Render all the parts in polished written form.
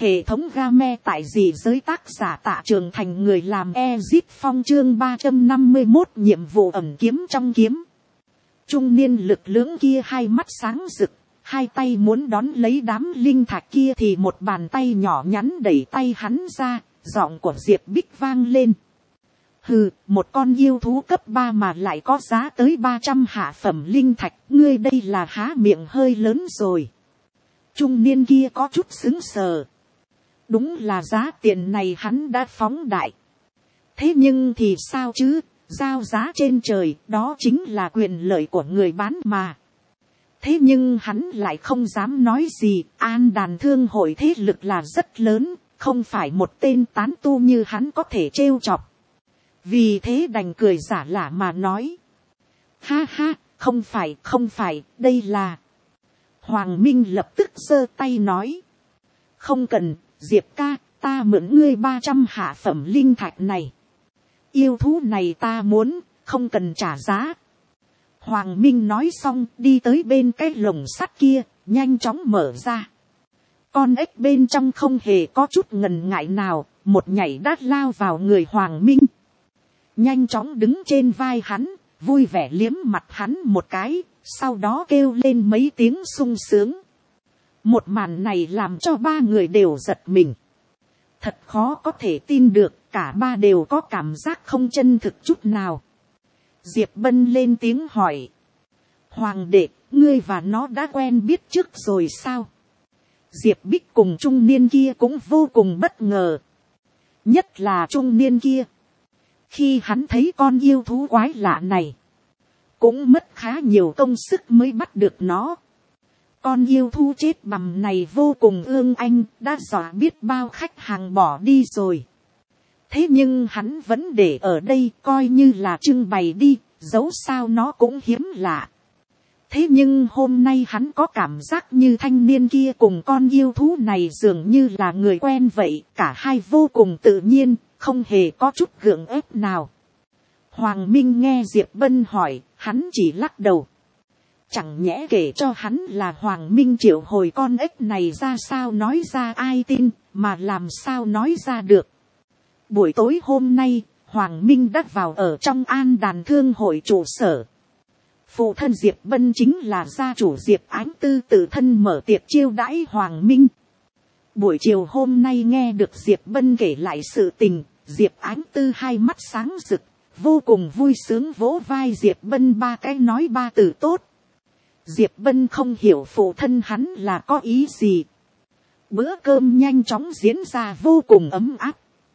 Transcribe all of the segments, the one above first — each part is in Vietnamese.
Hệ thống game tại dị giới tác giả Tạ Trường Thành người làm Ezit Phong chương 351 nhiệm vụ ẩn kiếm trong kiếm. Trung niên lực lưỡng kia hai mắt sáng rực, hai tay muốn đón lấy đám linh thạch kia thì một bàn tay nhỏ nhắn đẩy tay hắn ra, giọng của Diệp Bích vang lên. Hừ, một con yêu thú cấp 3 mà lại có giá tới 300 hạ phẩm linh thạch, ngươi đây là há miệng hơi lớn rồi. Trung niên kia có chút sững sờ. Đúng là giá tiền này hắn đã phóng đại. Thế nhưng thì sao chứ, giao giá trên trời, đó chính là quyền lợi của người bán mà. Thế nhưng hắn lại không dám nói gì, An Đàn Thương hội thế lực là rất lớn, không phải một tên tán tu như hắn có thể trêu chọc. Vì thế đành cười giả lả mà nói. Ha ha, không phải, đây là... Hoàng Minh lập tức giơ tay nói. Không cần, Diệp ca, ta mượn ngươi 300 hạ phẩm linh thạch này. Yêu thú này ta muốn, không cần trả giá. Hoàng Minh nói xong đi tới bên cái lồng sắt kia, nhanh chóng mở ra. Con ếch bên trong không hề có chút ngần ngại nào, một nhảy đát lao vào người Hoàng Minh. Nhanh chóng đứng trên vai hắn, vui vẻ liếm mặt hắn một cái, sau đó kêu lên mấy tiếng sung sướng. Một màn này làm cho ba người đều giật mình. Thật khó có thể tin được, cả ba đều có cảm giác không chân thực chút nào. Diệp Bân lên tiếng hỏi. Hoàng đệ, ngươi và nó đã quen biết trước rồi sao? Diệp Bích cùng trung niên kia cũng vô cùng bất ngờ. Nhất là trung niên kia. Khi hắn thấy con yêu thú quái lạ này, cũng mất khá nhiều công sức mới bắt được nó. Con yêu thú chết bầm này vô cùng ương anh, đã dọa biết bao khách hàng bỏ đi rồi. Thế nhưng hắn vẫn để ở đây coi như là trưng bày đi, dẫu sao nó cũng hiếm lạ. Thế nhưng hôm nay hắn có cảm giác như thanh niên kia cùng con yêu thú này dường như là người quen vậy, cả hai vô cùng tự nhiên, không hề có chút gượng ép nào. Hoàng Minh nghe Diệp Bân hỏi, hắn chỉ lắc đầu. Chẳng nhẽ kể cho hắn là Hoàng Minh triệu hồi con ếch này ra sao nói ra ai tin, mà làm sao nói ra được. Buổi tối hôm nay, Hoàng Minh đã vào ở trong An Đàn Thương hội trụ sở. Phụ thân Diệp Bân chính là gia chủ Diệp Ánh Tư tự thân mở tiệc chiêu đãi Hoàng Minh. Buổi chiều hôm nay nghe được Diệp Bân kể lại sự tình, Diệp Ánh Tư hai mắt sáng rực, vô cùng vui sướng vỗ vai Diệp Bân ba cái nói ba từ tốt. Diệp Bân không hiểu phụ thân hắn là có ý gì. Bữa cơm nhanh chóng diễn ra vô cùng ấm áp.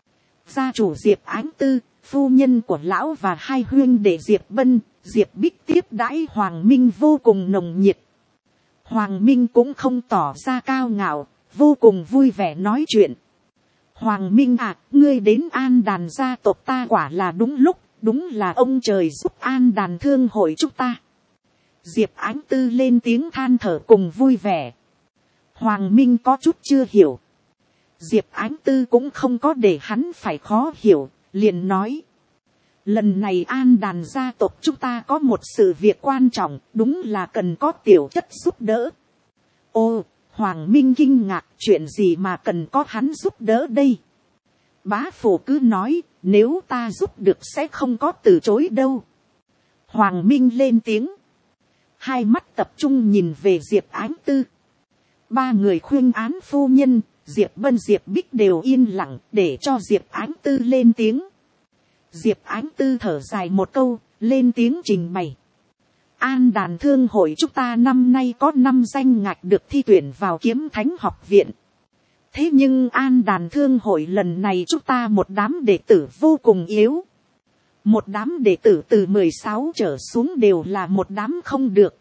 Gia chủ Diệp Ánh Tư, phu nhân của lão và hai huynh đệ Diệp Bân, Diệp Bích tiếp đãi Hoàng Minh vô cùng nồng nhiệt. Hoàng Minh cũng không tỏ ra cao ngạo, vô cùng vui vẻ nói chuyện. Hoàng Minh à, ngươi đến An Đàn gia tộc ta quả là đúng lúc, đúng là ông trời giúp An Đàn Thương hội chúng ta. Diệp Ánh Tư lên tiếng than thở cùng vui vẻ. Hoàng Minh có chút chưa hiểu. Diệp Ánh Tư cũng không có để hắn phải khó hiểu, liền nói. Lần này An Đàn gia tộc chúng ta có một sự việc quan trọng, đúng là cần có tiểu chất giúp đỡ. Ô, Hoàng Minh kinh ngạc, chuyện gì mà cần có hắn giúp đỡ đây? Bá phụ cứ nói, nếu ta giúp được sẽ không có từ chối đâu. Hoàng Minh lên tiếng. Hai mắt tập trung nhìn về Diệp Ánh Tư. Ba người khuyên án phu nhân, Diệp Bân Diệp Bích đều yên lặng để cho Diệp Ánh Tư lên tiếng. Diệp Ánh Tư thở dài một câu, lên tiếng trình bày. An Đàn Thương hội chúng ta năm nay có 5 danh ngạch được thi tuyển vào Kiếm Thánh học viện. Thế nhưng An Đàn Thương hội lần này chúng ta một đám đệ tử vô cùng yếu. Một đám đệ tử từ 16 trở xuống đều là một đám không được.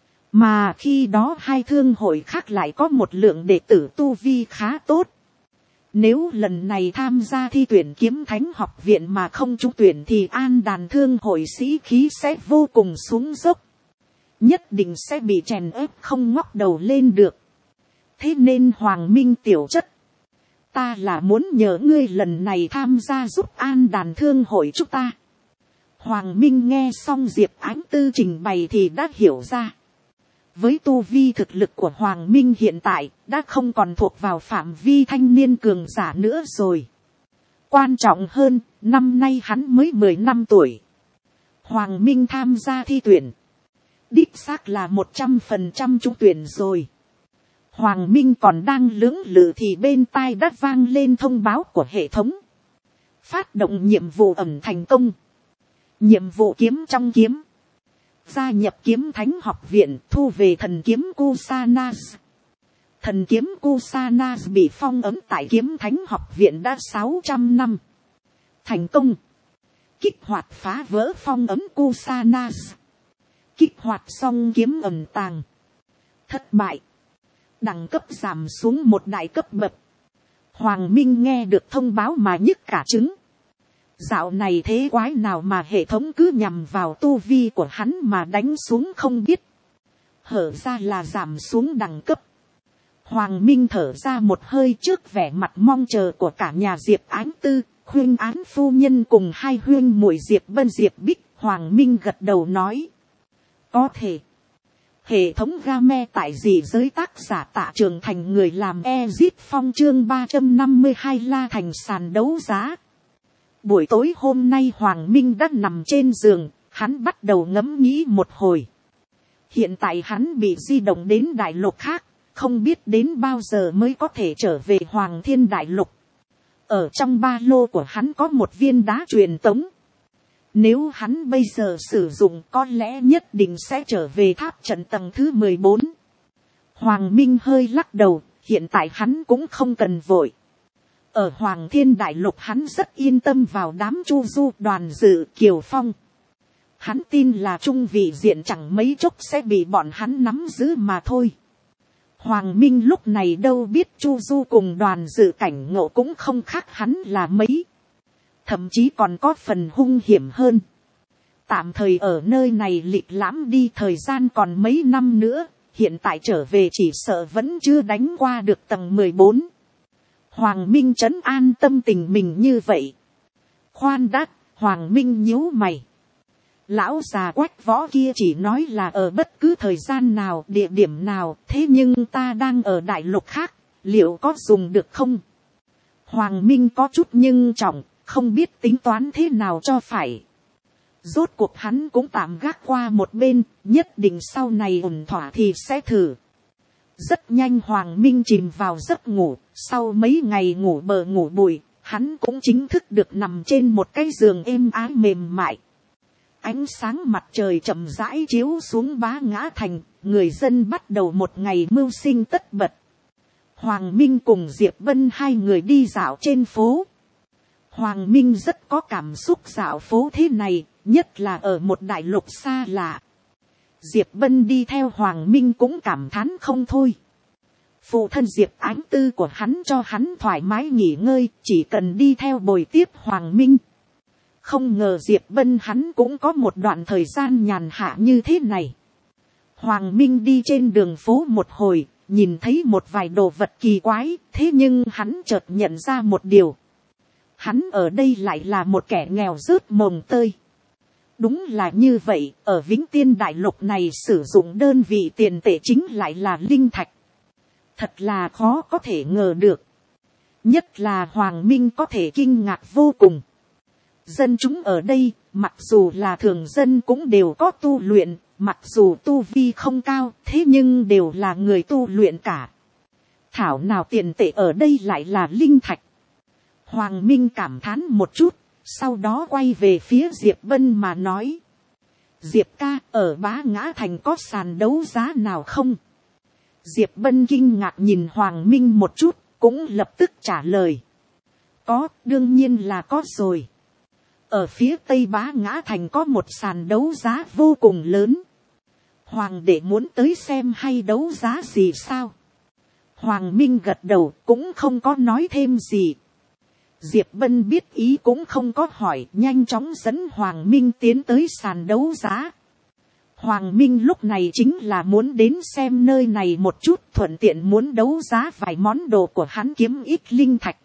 Mà khi đó hai thương hội khác lại có một lượng đệ tử tu vi khá tốt. Nếu lần này tham gia thi tuyển Kiếm Thánh học viện mà không trúng tuyển thì An Đàn Thương hội sĩ khí sẽ vô cùng xuống dốc. Nhất định sẽ bị chèn ép không ngóc đầu lên được. Thế nên Hoàng Minh tiểu chất, ta là muốn nhờ ngươi lần này tham gia giúp An Đàn Thương hội chúng ta. Hoàng Minh nghe xong Diệp Ánh Tư trình bày thì đã hiểu ra. Với tu vi thực lực của Hoàng Minh hiện tại, đã không còn thuộc vào phạm vi thanh niên cường giả nữa rồi. Quan trọng hơn, năm nay hắn mới 10 năm tuổi. Hoàng Minh tham gia thi tuyển. Đích xác là 100% trúng tuyển rồi. Hoàng Minh còn đang lưỡng lự thì bên tai đã vang lên thông báo của hệ thống. Phát động nhiệm vụ ẩn thành công. Nhiệm vụ kiếm trong kiếm. Gia nhập kiếm thánh học viện, thu về thần kiếm Kusanas. Thần kiếm Kusanas bị phong ấn tại kiếm thánh học viện đã 600 năm. Thành công. Kích hoạt phá vỡ phong ấn Kusanas. Kích hoạt xong kiếm ẩn tàng. Thất bại. Đẳng cấp giảm xuống một đại cấp bậc. Hoàng Minh nghe được thông báo mà nhức cả trứng. Dạo này thế quái nào mà hệ thống cứ nhằm vào tu vi của hắn mà đánh xuống không biết. Hở ra là giảm xuống đẳng cấp. Hoàng Minh thở ra một hơi trước vẻ mặt mong chờ của cả nhà Diệp Ánh Tư, Huyên Án phu nhân cùng hai huyên muội Diệp Bân Diệp Bích. Hoàng Minh gật đầu nói. Có thể. Hệ thống game tại dị giới tác giả Tạ Trường Thành người làm Ezit Phong chương 352 La Thành sàn đấu giá. Buổi tối hôm nay Hoàng Minh đã nằm trên giường, hắn bắt đầu ngẫm nghĩ một hồi. Hiện tại hắn bị di động đến đại lục khác, không biết đến bao giờ mới có thể trở về Hoàng Thiên Đại Lục. Ở trong ba lô của hắn có một viên đá truyền tống. Nếu hắn bây giờ sử dụng có lẽ nhất định sẽ trở về tháp trận tầng thứ 14. Hoàng Minh hơi lắc đầu, hiện tại hắn cũng không cần vội. Ở Hoàng Thiên Đại Lục hắn rất yên tâm vào đám Chu Du, Đoàn Dự, Kiều Phong. Hắn tin là trung vị diện chẳng mấy chốc sẽ bị bọn hắn nắm giữ mà thôi. Hoàng Minh lúc này đâu biết Chu Du cùng Đoàn Dự cảnh ngộ cũng không khác hắn là mấy. Thậm chí còn có phần hung hiểm hơn. Tạm thời ở nơi này lịch lãm đi thời gian còn mấy năm nữa, hiện tại trở về chỉ sợ vẫn chưa đánh qua được tầng 14. Hoàng Minh trấn an tâm tình mình như vậy. Khoan đã, Hoàng Minh nhíu mày. Lão già Quách Võ kia chỉ nói là ở bất cứ thời gian nào, địa điểm nào, thế nhưng ta đang ở đại lục khác, liệu có dùng được không? Hoàng Minh có chút nhưng trọng, không biết tính toán thế nào cho phải. Rốt cuộc hắn cũng tạm gác qua một bên, nhất định sau này ổn thỏa thì sẽ thử. Rất nhanh Hoàng Minh chìm vào giấc ngủ, sau mấy ngày ngủ bờ ngủ bụi, hắn cũng chính thức được nằm trên một cái giường êm ái mềm mại. Ánh sáng mặt trời chậm rãi chiếu xuống Bá Ngã Thành, người dân bắt đầu một ngày mưu sinh tất bật. Hoàng Minh cùng Diệp Bân hai người đi dạo trên phố. Hoàng Minh rất có cảm xúc dạo phố thế này, nhất là ở một đại lục xa lạ. Diệp Bân đi theo Hoàng Minh cũng cảm thán không thôi. Phụ thân Diệp Ánh Tư của hắn cho hắn thoải mái nghỉ ngơi, chỉ cần đi theo bồi tiếp Hoàng Minh. Không ngờ Diệp Bân hắn cũng có một đoạn thời gian nhàn hạ như thế này. Hoàng Minh đi trên đường phố một hồi, nhìn thấy một vài đồ vật kỳ quái, thế nhưng hắn chợt nhận ra một điều. Hắn ở đây lại là một kẻ nghèo rớt mồng tơi. Đúng là như vậy, ở Vĩnh Tiên Đại Lục này sử dụng đơn vị tiền tệ chính lại là linh thạch. Thật là khó có thể ngờ được. Nhất là Hoàng Minh có thể kinh ngạc vô cùng. Dân chúng ở đây, mặc dù là thường dân cũng đều có tu luyện, mặc dù tu vi không cao, thế nhưng đều là người tu luyện cả. Thảo nào tiền tệ ở đây lại là linh thạch. Hoàng Minh cảm thán một chút, sau đó quay về phía Diệp Bân mà nói. Diệp ca, ở Bá Ngã Thành có sàn đấu giá nào không? Diệp Bân kinh ngạc nhìn Hoàng Minh một chút, cũng lập tức trả lời. Có, đương nhiên là có rồi. Ở phía tây Bá Ngã Thành có một sàn đấu giá vô cùng lớn. Hoàng đệ muốn tới xem hay đấu giá gì sao? Hoàng Minh gật đầu, cũng không có nói thêm gì. Diệp Bân biết ý cũng không có hỏi, nhanh chóng dẫn Hoàng Minh tiến tới sàn đấu giá. Hoàng Minh lúc này chính là muốn đến xem nơi này một chút, thuận tiện muốn đấu giá vài món đồ của hắn kiếm ít linh thạch.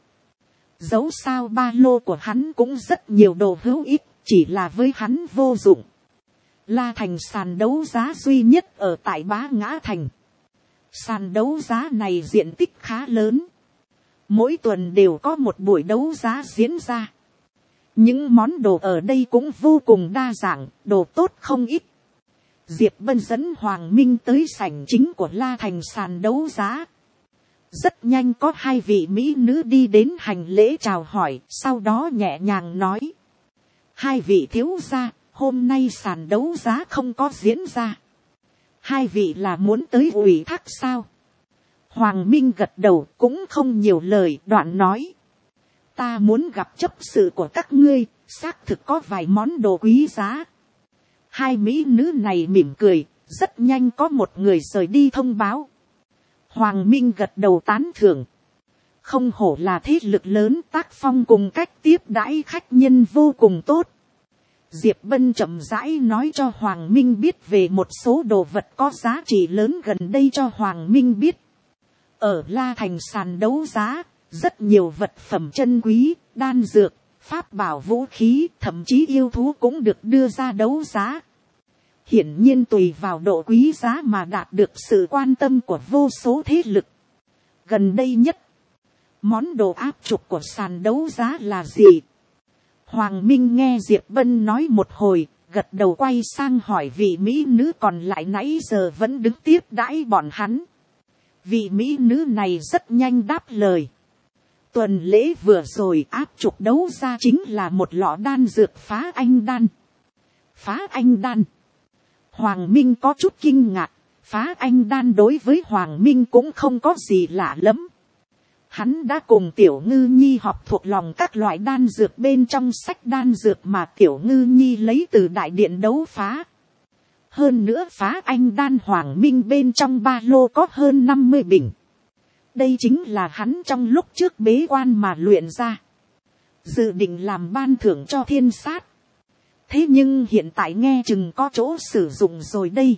Dẫu sao ba lô của hắn cũng rất nhiều đồ hữu ích, chỉ là với hắn vô dụng. La Thành sàn đấu giá duy nhất ở tại Bá Ngã Thành. Sàn đấu giá này diện tích khá lớn. Mỗi tuần đều có một buổi đấu giá diễn ra. Những món đồ ở đây cũng vô cùng đa dạng, đồ tốt không ít. Diệp Bân dẫn Hoàng Minh tới sảnh chính của La Thành sàn đấu giá. Rất nhanh có hai vị mỹ nữ đi đến hành lễ chào hỏi, sau đó nhẹ nhàng nói. Hai vị thiếu gia, hôm nay sàn đấu giá không có diễn ra. Hai vị là muốn tới ủy thác sao? Hoàng Minh gật đầu cũng không nhiều lời, đoạn nói. Ta muốn gặp chấp sự của các ngươi, xác thực có vài món đồ quý giá. Hai mỹ nữ này mỉm cười, rất nhanh có một người rời đi thông báo. Hoàng Minh gật đầu tán thưởng. Không hổ là thế lực lớn, tác phong cùng cách tiếp đãi khách nhân vô cùng tốt. Diệp Bân chậm rãi nói cho Hoàng Minh biết về một số đồ vật có giá trị lớn gần đây cho Hoàng Minh biết. Ở La Thành sàn đấu giá, rất nhiều vật phẩm chân quý, đan dược, pháp bảo vũ khí, thậm chí yêu thú cũng được đưa ra đấu giá. Hiển nhiên tùy vào độ quý giá mà đạt được sự quan tâm của vô số thế lực. Gần đây nhất, món đồ áp trục của sàn đấu giá là gì? Hoàng Minh nghe Diệp Bân nói một hồi, gật đầu quay sang hỏi vị mỹ nữ còn lại nãy giờ vẫn đứng tiếp đãi bọn hắn. Vị mỹ nữ này rất nhanh đáp lời. Tuần lễ vừa rồi áp trục đấu ra chính là một lọ đan dược phá anh đan. Phá anh đan. Hoàng Minh có chút kinh ngạc, phá anh đan đối với Hoàng Minh cũng không có gì lạ lắm. Hắn đã cùng Tiểu Ngư Nhi học thuộc lòng các loại đan dược bên trong sách đan dược mà Tiểu Ngư Nhi lấy từ đại điện đấu phá. Hơn nữa phá anh đan Hoàng Minh bên trong ba lô có hơn 50 bình. Đây chính là hắn trong lúc trước bế quan mà luyện ra. Dự định làm ban thưởng cho thiên sát. Thế nhưng hiện tại nghe chừng có chỗ sử dụng rồi đây.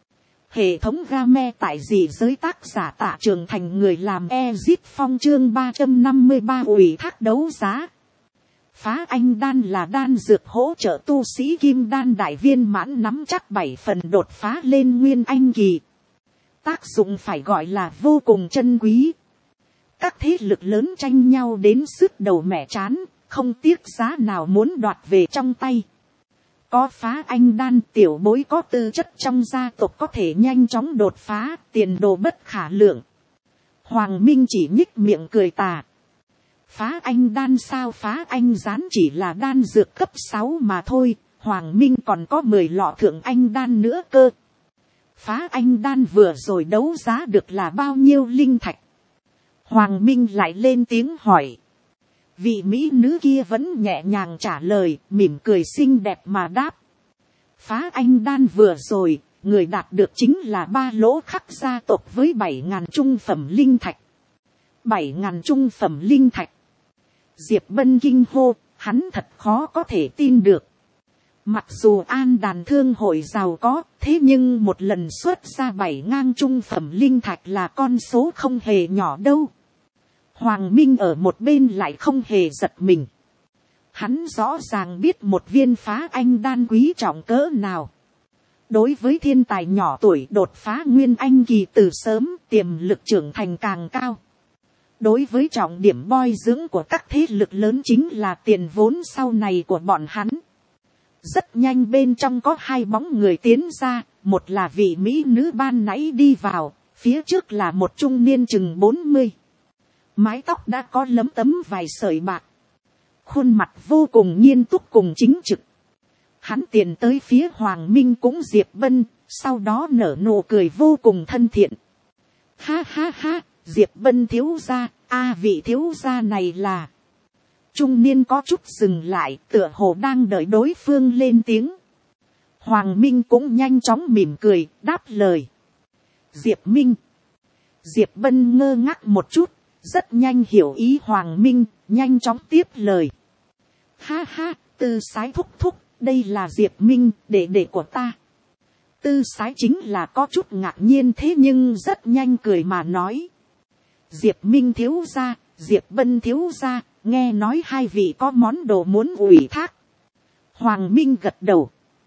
Hệ thống game tại dị giới tác giả Tạ Trường Thành người làm Ezit Phong chương 353 ủy thác đấu giá. Phá anh đan là đan dược hỗ trợ tu sĩ kim đan đại viên mãn nắm chắc 7 phần đột phá lên nguyên anh kỳ. Tác dụng phải gọi là vô cùng chân quý. Các thế lực lớn tranh nhau đến sứt đầu mẻ trán, không tiếc giá nào muốn đoạt về trong tay. Có phá anh đan tiểu bối có tư chất trong gia tộc có thể nhanh chóng đột phá, tiền đồ bất khả lượng. Hoàng Minh chỉ nhích miệng cười tà. Phá anh đan sao? Phá anh gián chỉ là đan dược cấp 6 mà thôi, Hoàng Minh còn có 10 lọ thượng anh đan nữa cơ. Phá anh đan vừa rồi đấu giá được là bao nhiêu linh thạch? Hoàng Minh lại lên tiếng hỏi. Vị mỹ nữ kia vẫn nhẹ nhàng trả lời, mỉm cười xinh đẹp mà đáp. Phá anh đan vừa rồi, người đạt được chính là 3 lỗ khắc gia tộc với 7.000 trung phẩm linh thạch. 7.000 trung phẩm linh thạch. Diệp Bân kinh hô, hắn thật khó có thể tin được. Mặc dù An Đàn Thương hội giàu có, thế nhưng một lần xuất ra 7.000 trung phẩm linh thạch là con số không hề nhỏ đâu. Hoàng Minh ở một bên lại không hề giật mình. Hắn rõ ràng biết một viên phá anh đan quý trọng cỡ nào. Đối với thiên tài nhỏ tuổi đột phá nguyên anh kỳ từ sớm, tiềm lực trưởng thành càng cao. Đối với trọng điểm bồi dưỡng của các thế lực lớn chính là tiền vốn sau này của bọn hắn. Rất nhanh bên trong có 2 bóng người tiến ra, một là vị mỹ nữ ban nãy đi vào, phía trước là một trung niên chừng 40. Mái tóc đã có lấm tấm vài sợi bạc. Khuôn mặt vô cùng nghiêm túc cùng chính trực. Hắn tiến tới phía Hoàng Minh cũng Diệp Bân, sau đó nở nụ cười vô cùng thân thiện. Ha ha ha, Diệp Bân thiếu gia, vị thiếu gia này là... Trung niên có chút dừng lại, tựa hồ đang đợi đối phương lên tiếng. Hoàng Minh cũng nhanh chóng mỉm cười, đáp lời. Diệp Minh. Diệp Bân ngơ ngác một chút, rất nhanh hiểu ý Hoàng Minh, nhanh chóng tiếp lời. Ha ha, Tư Sái thúc thúc, đây là Diệp Minh, đệ đệ của ta. Tư Sái chính là có chút ngạc nhiên thế nhưng rất nhanh cười mà nói. Diệp Minh thiếu gia, Diệp Bân thiếu gia, nghe nói hai vị có món đồ muốn ủy thác. Hoàng Minh gật đầu.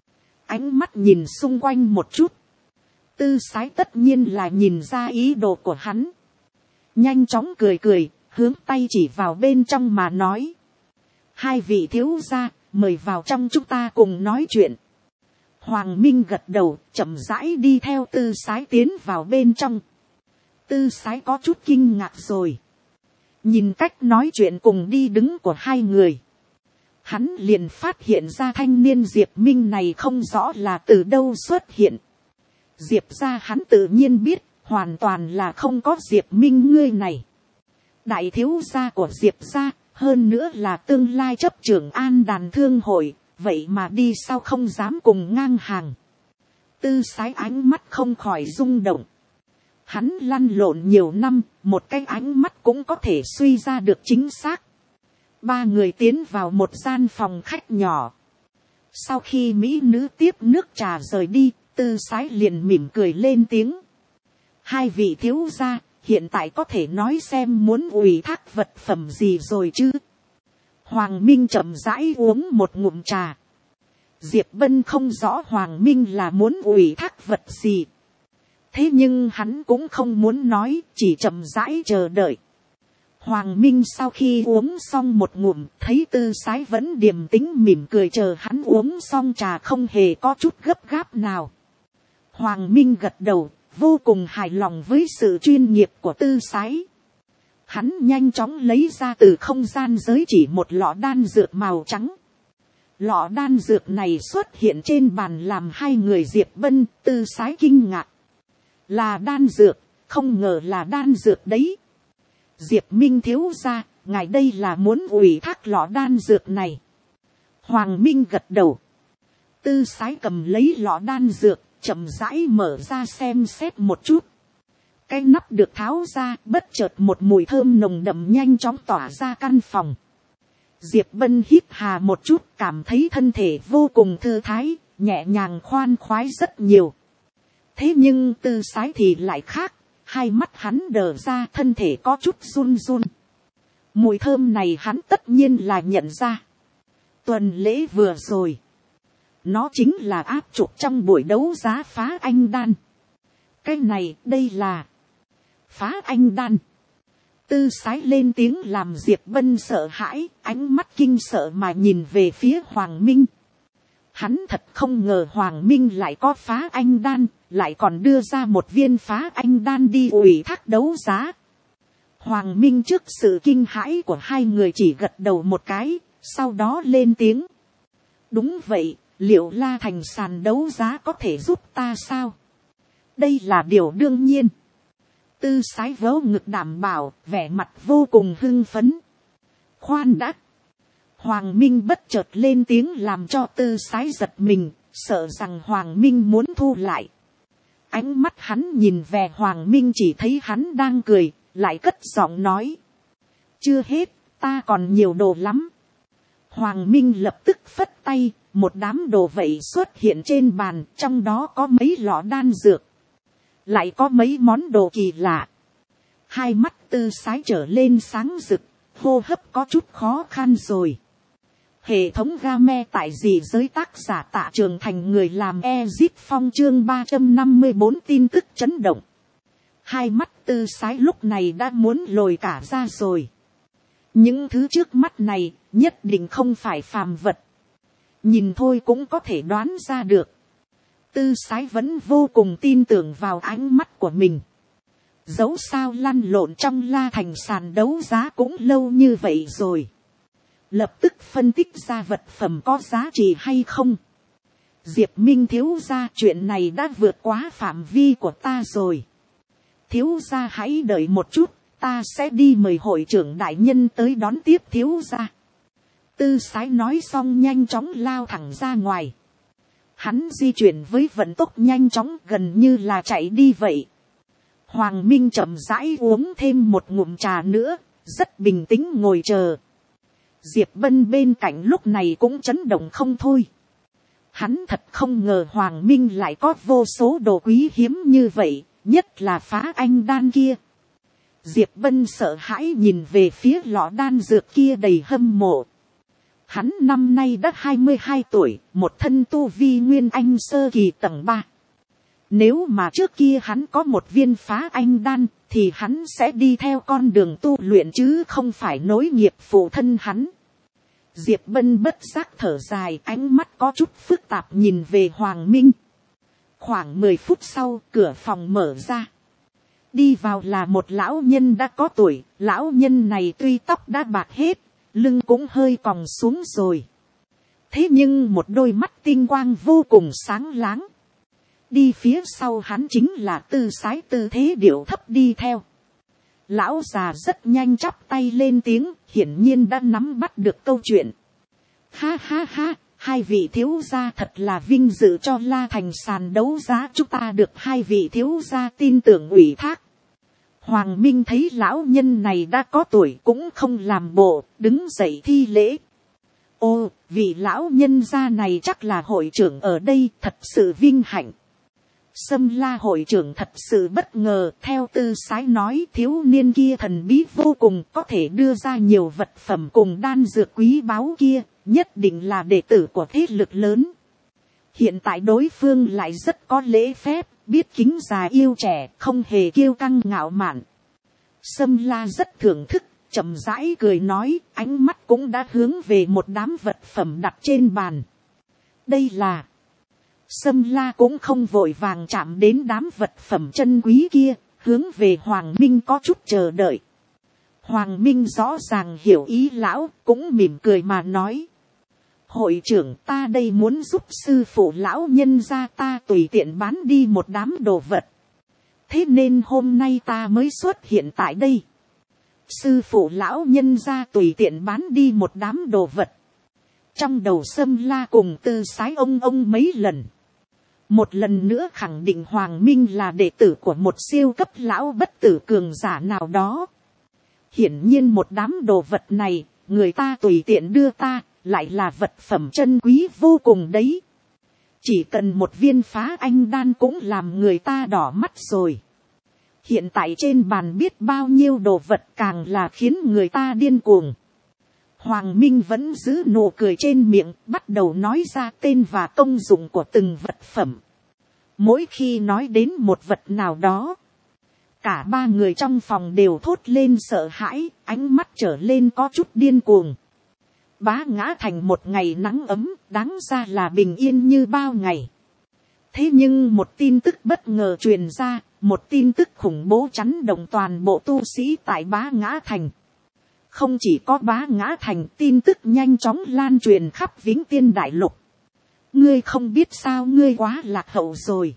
ánh mắt nhìn xung quanh một chút. Tư sái tất nhiên là nhìn ra ý đồ của hắn. Nhanh chóng cười cười, hướng tay chỉ vào bên trong mà nói. Hai vị thiếu gia, mời vào trong chúng ta cùng nói chuyện. Hoàng Minh gật đầu, chậm rãi đi theo tư sái tiến vào bên trong. Tư sái có chút kinh ngạc rồi. Nhìn cách nói chuyện cùng đi đứng của hai người. Hắn liền phát hiện ra thanh niên Diệp Minh này không rõ là từ đâu xuất hiện. Diệp ra hắn tự nhiên biết, hoàn toàn là không có Diệp Minh ngươi này. Đại thiếu gia của Diệp ra, hơn nữa là tương lai chấp trưởng An Đàn Thương hội, vậy mà đi sao không dám cùng ngang hàng. Tư sái ánh mắt không khỏi rung động. Hắn lăn lộn nhiều năm, một cái ánh mắt cũng có thể suy ra được chính xác. Ba người tiến vào một gian phòng khách nhỏ. Sau khi mỹ nữ tiếp nước trà rời đi, tư sái liền mỉm cười lên tiếng. Hai vị thiếu gia, hiện tại có thể nói xem muốn ủy thác vật phẩm gì rồi chứ. Hoàng Minh chậm rãi uống một ngụm trà. Diệp Bân không rõ Hoàng Minh là muốn ủy thác vật gì. Thế nhưng hắn cũng không muốn nói, chỉ chậm rãi chờ đợi. Hoàng Minh sau khi uống xong một ngụm, thấy tư sái vẫn điềm tĩnh mỉm cười chờ hắn uống xong trà không hề có chút gấp gáp nào. Hoàng Minh gật đầu, vô cùng hài lòng với sự chuyên nghiệp của tư sái. Hắn nhanh chóng lấy ra từ không gian giới chỉ một lọ đan dược màu trắng. Lọ đan dược này xuất hiện trên bàn làm hai người Diệp Bân, tư sái kinh ngạc. Là đan dược, không ngờ là đan dược đấy. Diệp Minh thiếu gia, ngài đây là muốn ủy thác lọ đan dược này. Hoàng Minh gật đầu. Tư sái cầm lấy lọ đan dược, chậm rãi mở ra xem xét một chút. Cái nắp được tháo ra, bất chợt một mùi thơm nồng đậm nhanh chóng tỏa ra căn phòng. Diệp Bân hít hà một chút, cảm thấy thân thể vô cùng thư thái, nhẹ nhàng khoan khoái rất nhiều. Thế nhưng tư sái thì lại khác, hai mắt hắn đờ ra, thân thể có chút run run. Mùi thơm này hắn tất nhiên là nhận ra. Tuần lễ vừa rồi, nó chính là áp trục trong buổi đấu giá phá anh đan. Cái này, đây là phá anh đan. Tư sái lên tiếng làm Diệp Bân sợ hãi, ánh mắt kinh sợ mà nhìn về phía Hoàng Minh. Hắn thật không ngờ Hoàng Minh lại có phá anh đan, lại còn đưa ra một viên phá anh đan đi ủy thác đấu giá. Hoàng Minh trước sự kinh hãi của hai người chỉ gật đầu một cái, sau đó lên tiếng. Đúng vậy, liệu La Thành sàn đấu giá có thể giúp ta sao? Đây là điều đương nhiên. Tư sái vớ ngực đảm bảo, vẻ mặt vô cùng hưng phấn. Khoan đã. Hoàng Minh bất chợt lên tiếng làm cho tư sái giật mình, sợ rằng Hoàng Minh muốn thu lại. Ánh mắt hắn nhìn về Hoàng Minh chỉ thấy hắn đang cười, lại cất giọng nói. Chưa hết, ta còn nhiều đồ lắm. Hoàng Minh lập tức phất tay, một đám đồ vậy xuất hiện trên bàn, trong đó có mấy lọ đan dược. Lại có mấy món đồ kỳ lạ. Hai mắt tư sái trở lên sáng rực, hô hấp có chút khó khăn rồi. Hệ thống game tại dị giới tác giả Tạ Trường Thành người làm Ezip Phong chương 354 tin tức chấn động. Hai mắt tư sái lúc này đã muốn lồi cả ra rồi. Những thứ trước mắt này nhất định không phải phàm vật. Nhìn thôi cũng có thể đoán ra được. Tư sái vẫn vô cùng tin tưởng vào ánh mắt của mình. Dẫu sao lăn lộn trong La Thành sàn đấu giá cũng lâu như vậy rồi. Lập tức phân tích ra vật phẩm có giá trị hay không. Diệp Minh thiếu gia, chuyện này đã vượt quá phạm vi của ta rồi. Thiếu gia hãy đợi một chút, ta sẽ đi mời hội trưởng đại nhân tới đón tiếp thiếu gia. Tư sái nói xong nhanh chóng lao thẳng ra ngoài. Hắn di chuyển với vận tốc nhanh chóng gần như là chạy đi vậy. Hoàng Minh chậm rãi uống thêm một ngụm trà nữa, rất bình tĩnh ngồi chờ. Diệp Bân bên cạnh lúc này cũng chấn động không thôi. Hắn thật không ngờ Hoàng Minh lại có vô số đồ quý hiếm như vậy, nhất là phá anh đan kia. Diệp Bân sợ hãi nhìn về phía lọ đan dược kia đầy hâm mộ. Hắn năm nay đã 22 tuổi, một thân tu vi nguyên anh sơ kỳ tầng 3. Nếu mà trước kia hắn có một viên phá anh đan, thì hắn sẽ đi theo con đường tu luyện chứ không phải nối nghiệp phụ thân hắn. Diệp Bân bất giác thở dài, ánh mắt có chút phức tạp nhìn về Hoàng Minh. Khoảng 10 phút sau, cửa phòng mở ra. Đi vào là một lão nhân đã có tuổi, lão nhân này tuy tóc đã bạc hết, lưng cũng hơi còng xuống rồi. Thế nhưng một đôi mắt tinh quang vô cùng sáng láng. Đi phía sau hắn chính là Tư Sái tư thế điệu thấp đi theo. Lão già rất nhanh chắp tay lên tiếng, hiển nhiên đã nắm bắt được câu chuyện. Ha ha ha, hai vị thiếu gia thật là vinh dự cho La Thành sàn đấu giá chúng ta được hai vị thiếu gia tin tưởng ủy thác. Hoàng Minh thấy lão nhân này đã có tuổi cũng không làm bộ, đứng dậy thi lễ. Ô, vị lão nhân gia này chắc là hội trưởng ở đây, thật sự vinh hạnh. Sâm La hội trưởng thật sự bất ngờ, theo Tư Sái nói thiếu niên kia thần bí vô cùng, có thể đưa ra nhiều vật phẩm cùng đan dược quý báu kia, nhất định là đệ tử của thế lực lớn. Hiện tại đối phương lại rất có lễ phép, biết kính già yêu trẻ, không hề kiêu căng ngạo mạn. Sâm La rất thưởng thức, chậm rãi cười nói, ánh mắt cũng đã hướng về một đám vật phẩm đặt trên bàn. Đây là... Sâm La cũng không vội vàng chạm đến đám vật phẩm chân quý kia, hướng về Hoàng Minh có chút chờ đợi. Hoàng Minh rõ ràng hiểu ý lão, cũng mỉm cười mà nói. Hội trưởng, ta đây muốn giúp sư phụ lão nhân gia ta tùy tiện bán đi một đám đồ vật. Thế nên hôm nay ta mới xuất hiện tại đây. Sư phụ lão nhân gia tùy tiện bán đi một đám đồ vật. Trong đầu Sâm La cùng Tư Sái ông mấy lần. Một lần nữa khẳng định Hoàng Minh là đệ tử của một siêu cấp lão bất tử cường giả nào đó. Hiển nhiên một đám đồ vật này, người ta tùy tiện đưa ta, lại là vật phẩm chân quý vô cùng đấy. Chỉ cần một viên phá anh đan cũng làm người ta đỏ mắt rồi. Hiện tại trên bàn biết bao nhiêu đồ vật càng là khiến người ta điên cuồng. Hoàng Minh vẫn giữ nụ cười trên miệng, bắt đầu nói ra tên và công dụng của từng vật phẩm. Mỗi khi nói đến một vật nào đó, cả ba người trong phòng đều thốt lên sợ hãi, ánh mắt trở lên có chút điên cuồng. Bá Ngã Thành một ngày nắng ấm, đáng ra là bình yên như bao ngày. Thế nhưng một tin tức bất ngờ truyền ra, một tin tức khủng bố chấn động toàn bộ tu sĩ tại Bá Ngã Thành. Không chỉ có Bá Ngã Thành, tin tức nhanh chóng lan truyền khắp Vĩnh Tiên Đại Lục. Ngươi không biết sao, ngươi quá lạc hậu rồi.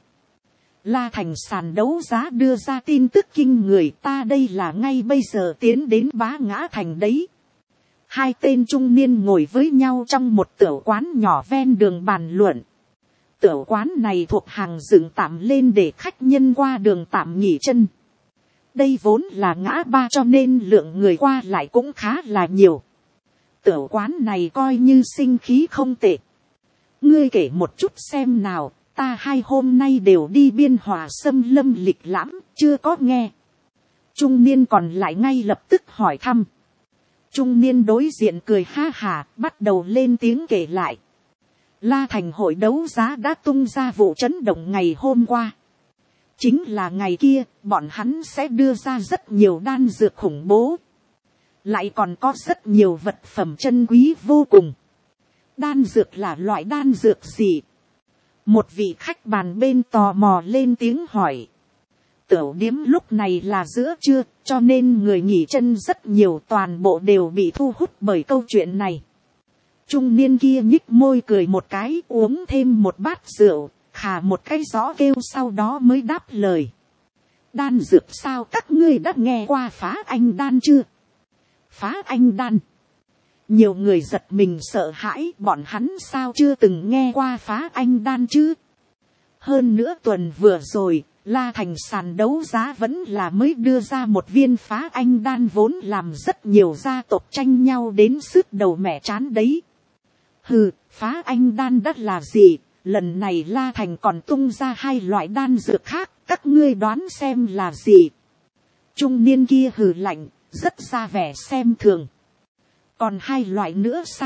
La Thành sàn đấu giá đưa ra tin tức kinh người, ta đây là ngay bây giờ tiến đến Bá Ngã Thành đấy. Hai tên trung niên ngồi với nhau trong một tiểu quán nhỏ ven đường bàn luận. Tiểu quán này thuộc hàng dựng tạm lên để khách nhân qua đường tạm nghỉ chân. Đây vốn là ngã ba cho nên lượng người qua lại cũng khá là nhiều. Tiểu quán này coi như sinh khí không tệ. Ngươi kể một chút xem nào, ta hai hôm nay đều đi Biên Hòa xâm lâm lịch lãm, chưa có nghe. Trung niên còn lại ngay lập tức hỏi thăm. Trung niên đối diện cười ha hà, bắt đầu lên tiếng kể lại. La Thành hội đấu giá đã tung ra vụ chấn động ngày hôm qua. Chính là ngày kia, bọn hắn sẽ đưa ra rất nhiều đan dược khủng bố. Lại còn có rất nhiều vật phẩm chân quý vô cùng. Đan dược là loại đan dược gì? Một vị khách bàn bên tò mò lên tiếng hỏi. Tiểu điếm lúc này là giữa trưa, cho nên người nghỉ chân rất nhiều, toàn bộ đều bị thu hút bởi câu chuyện này. Trung niên kia nhích môi cười một cái, uống thêm một bát rượu, khà một cái gió kêu sau đó mới đáp lời. Đan dược sao, các ngươi đã nghe qua phá anh đan chưa? Phá anh đan. Nhiều người giật mình sợ hãi, bọn hắn sao chưa từng nghe qua phá anh đan chứ? Hơn nữa tuần vừa rồi, La Thành sàn đấu giá vẫn là mới đưa ra một viên phá anh đan vốn làm rất nhiều gia tộc tranh nhau đến sứt đầu mẹ chán đấy. Hừ, phá anh đan đắt là gì? Lần này La Thành còn tung ra hai loại đan dược khác, các ngươi đoán xem là gì? Trung niên kia hừ lạnh, rất ra vẻ xem thường. Còn hai loại nữa sao?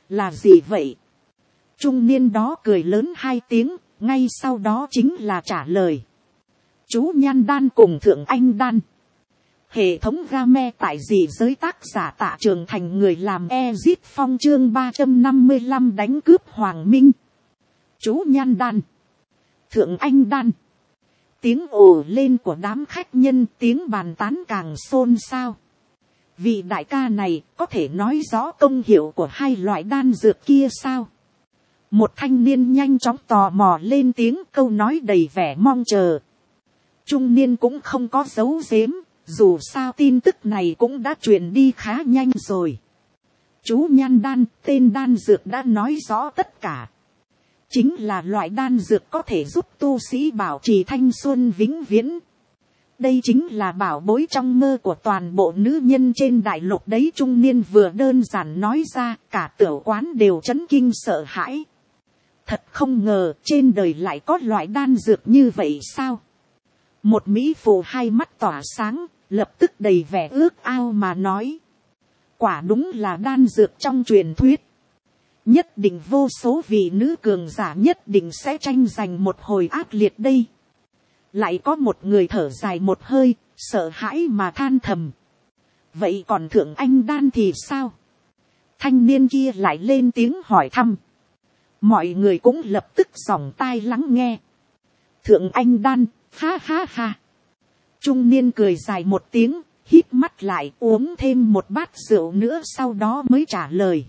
là gì vậy? Trung niên đó cười lớn hai tiếng, ngay sau đó chính là trả lời. Chú Nhan đan cùng Thượng Anh đan. Hệ thống game tại gì giới tác giả Tạ Trường Thành, người làm Exit Phong chương 355 đánh cướp Hoàng Minh. Chú Nhan đan, Thượng Anh đan. Tiếng ồ lên của đám khách nhân, tiếng bàn tán càng xôn xao. Vị đại ca này có thể nói rõ công hiệu của hai loại đan dược kia sao? Một thanh niên nhanh chóng tò mò lên tiếng, câu nói đầy vẻ mong chờ. Trung niên cũng không có giấu giếm, dù sao tin tức này cũng đã truyền đi khá nhanh rồi. Chú Nhan đan, tên đan dược đã nói rõ tất cả. Chính là loại đan dược có thể giúp tu sĩ bảo trì thanh xuân vĩnh viễn. Đây chính là bảo bối trong mơ của toàn bộ nữ nhân trên đại lục đấy. Trung niên vừa đơn giản nói ra, cả tiểu quán đều chấn kinh sợ hãi. Thật không ngờ trên đời lại có loại đan dược như vậy sao? Một mỹ phụ hai mắt tỏa sáng, lập tức đầy vẻ ước ao mà nói. Quả đúng là đan dược trong truyền thuyết. Nhất định vô số vị nữ cường giả nhất định sẽ tranh giành một hồi ác liệt đây. Lại có một người thở dài một hơi, sợ hãi mà than thầm. Vậy còn Thượng Anh đan thì sao? Thanh niên kia lại lên tiếng hỏi thăm. Mọi người cũng lập tức giỏng tai lắng nghe. Thượng Anh đan, ha ha ha. Trung niên cười dài một tiếng, híp mắt lại uống thêm một bát rượu nữa, sau đó mới trả lời.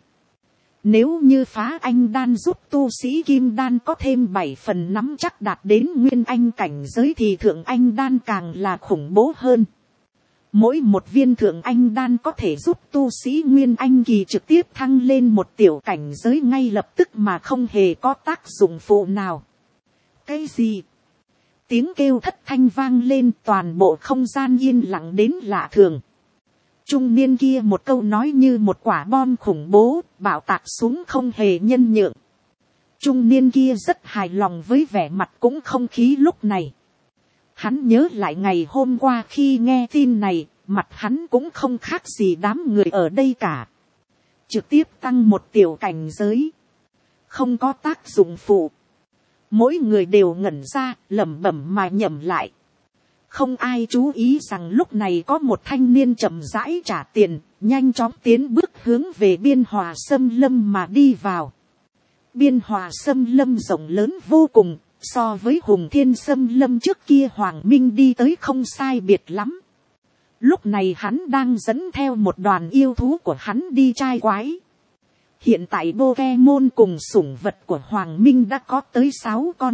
Nếu như phá anh đan giúp tu sĩ kim đan có thêm 7 phần nắm chắc đạt đến nguyên anh cảnh giới thì Thượng Anh đan càng là khủng bố hơn. Mỗi một viên Thượng Anh đan có thể giúp tu sĩ nguyên anh kỳ trực tiếp thăng lên một tiểu cảnh giới ngay lập tức mà không hề có tác dụng phụ nào. Cái gì? Tiếng kêu thất thanh vang lên, toàn bộ không gian yên lặng đến lạ thường. Trung niên kia một câu nói như một quả bom khủng bố, bạo tạc xuống không hề nhân nhượng. Trung niên kia rất hài lòng với vẻ mặt cũng không khí lúc này. Hắn nhớ lại ngày hôm qua khi nghe tin này, mặt hắn cũng không khác gì đám người ở đây cả. Trực tiếp tăng một tiểu cảnh giới. Không có tác dụng phụ. Mỗi người đều ngẩn ra, lẩm bẩm mà nhẩm lại. Không ai chú ý rằng lúc này có một thanh niên chậm rãi trả tiền, nhanh chóng tiến bước hướng về Biên Hòa Sâm Lâm mà đi vào. Biên Hòa Sâm Lâm rộng lớn vô cùng, so với Hùng Thiên Sâm Lâm trước kia Hoàng Minh đi tới không sai biệt lắm. Lúc này hắn đang dẫn theo một đoàn yêu thú của hắn đi trai quái. Hiện tại Pokemon cùng sủng vật của Hoàng Minh đã có tới 6 con.